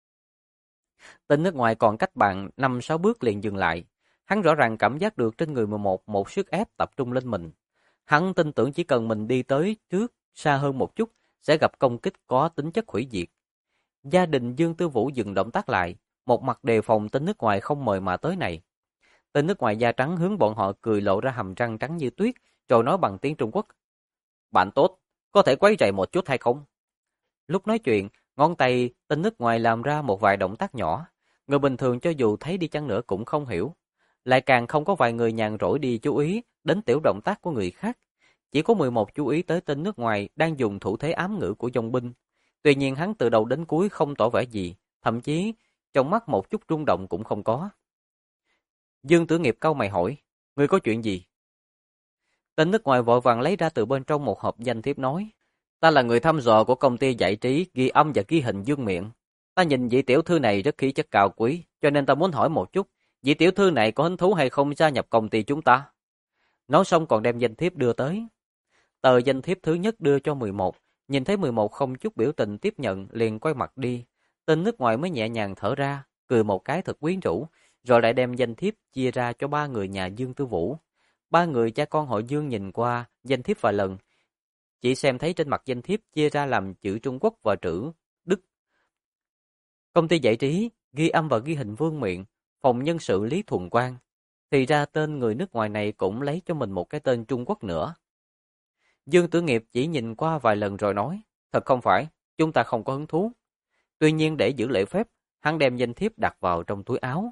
Tên nước ngoài còn cách bạn 5-6 bước liền dừng lại. Hắn rõ ràng cảm giác được trên người 11 một sức ép tập trung lên mình. Hắn tin tưởng chỉ cần mình đi tới trước, xa hơn một chút, sẽ gặp công kích có tính chất hủy diệt. Gia đình Dương Tư Vũ dừng động tác lại, một mặt đề phòng tên nước ngoài không mời mà tới này. Tên nước ngoài da trắng hướng bọn họ cười lộ ra hàm răng trắng như tuyết, rồi nói bằng tiếng Trung Quốc. Bạn tốt, có thể quấy rầy một chút hay không? Lúc nói chuyện, ngón tay tên nước ngoài làm ra một vài động tác nhỏ. Người bình thường cho dù thấy đi chăng nữa cũng không hiểu. Lại càng không có vài người nhàn rỗi đi chú ý đến tiểu động tác của người khác. Chỉ có 11 chú ý tới tên nước ngoài đang dùng thủ thế ám ngữ của dòng binh. Tuy nhiên hắn từ đầu đến cuối không tỏ vẻ gì, thậm chí trong mắt một chút rung động cũng không có. Dương Tử Nghiệp cau mày hỏi, ngươi có chuyện gì? Tên nước ngoài vội vàng lấy ra từ bên trong một hộp danh thiếp nói, ta là người thăm dò của công ty giải trí ghi âm và ghi hình Dương Miện. Ta nhìn vị tiểu thư này rất khí chất cao quý, cho nên ta muốn hỏi một chút, vị tiểu thư này có hứng thú hay không gia nhập công ty chúng ta? Nói xong còn đem danh thiếp đưa tới. Tờ danh thiếp thứ nhất đưa cho 11, nhìn thấy 11 không chút biểu tình tiếp nhận liền quay mặt đi. Tên nước ngoài mới nhẹ nhàng thở ra, cười một cái thật quyến rũ, rồi lại đem danh thiếp chia ra cho 3 người nhà Dương Tư Vũ. 3 người cha con họ Dương nhìn qua danh thiếp vài lần, chỉ xem thấy trên mặt danh thiếp chia ra làm chữ Trung Quốc và chữ Đức. Công ty giải trí, ghi âm và ghi hình Vương Miện, phòng nhân sự Lý Thuần Quang. Thì ra tên người nước ngoài này cũng lấy cho mình một cái tên Trung Quốc nữa. Dương Tử Nghiệp chỉ nhìn qua vài lần rồi nói, thật không phải, chúng ta không có hứng thú. Tuy nhiên để giữ lễ phép, hắn đem danh thiếp đặt vào trong túi áo.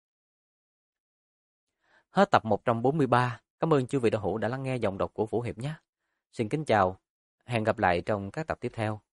Hết tập 143. Cảm ơn chư vị đạo hữu đã lắng nghe giọng đọc của Vũ Hiệp nhé. Xin kính chào, hẹn gặp lại trong các tập tiếp theo.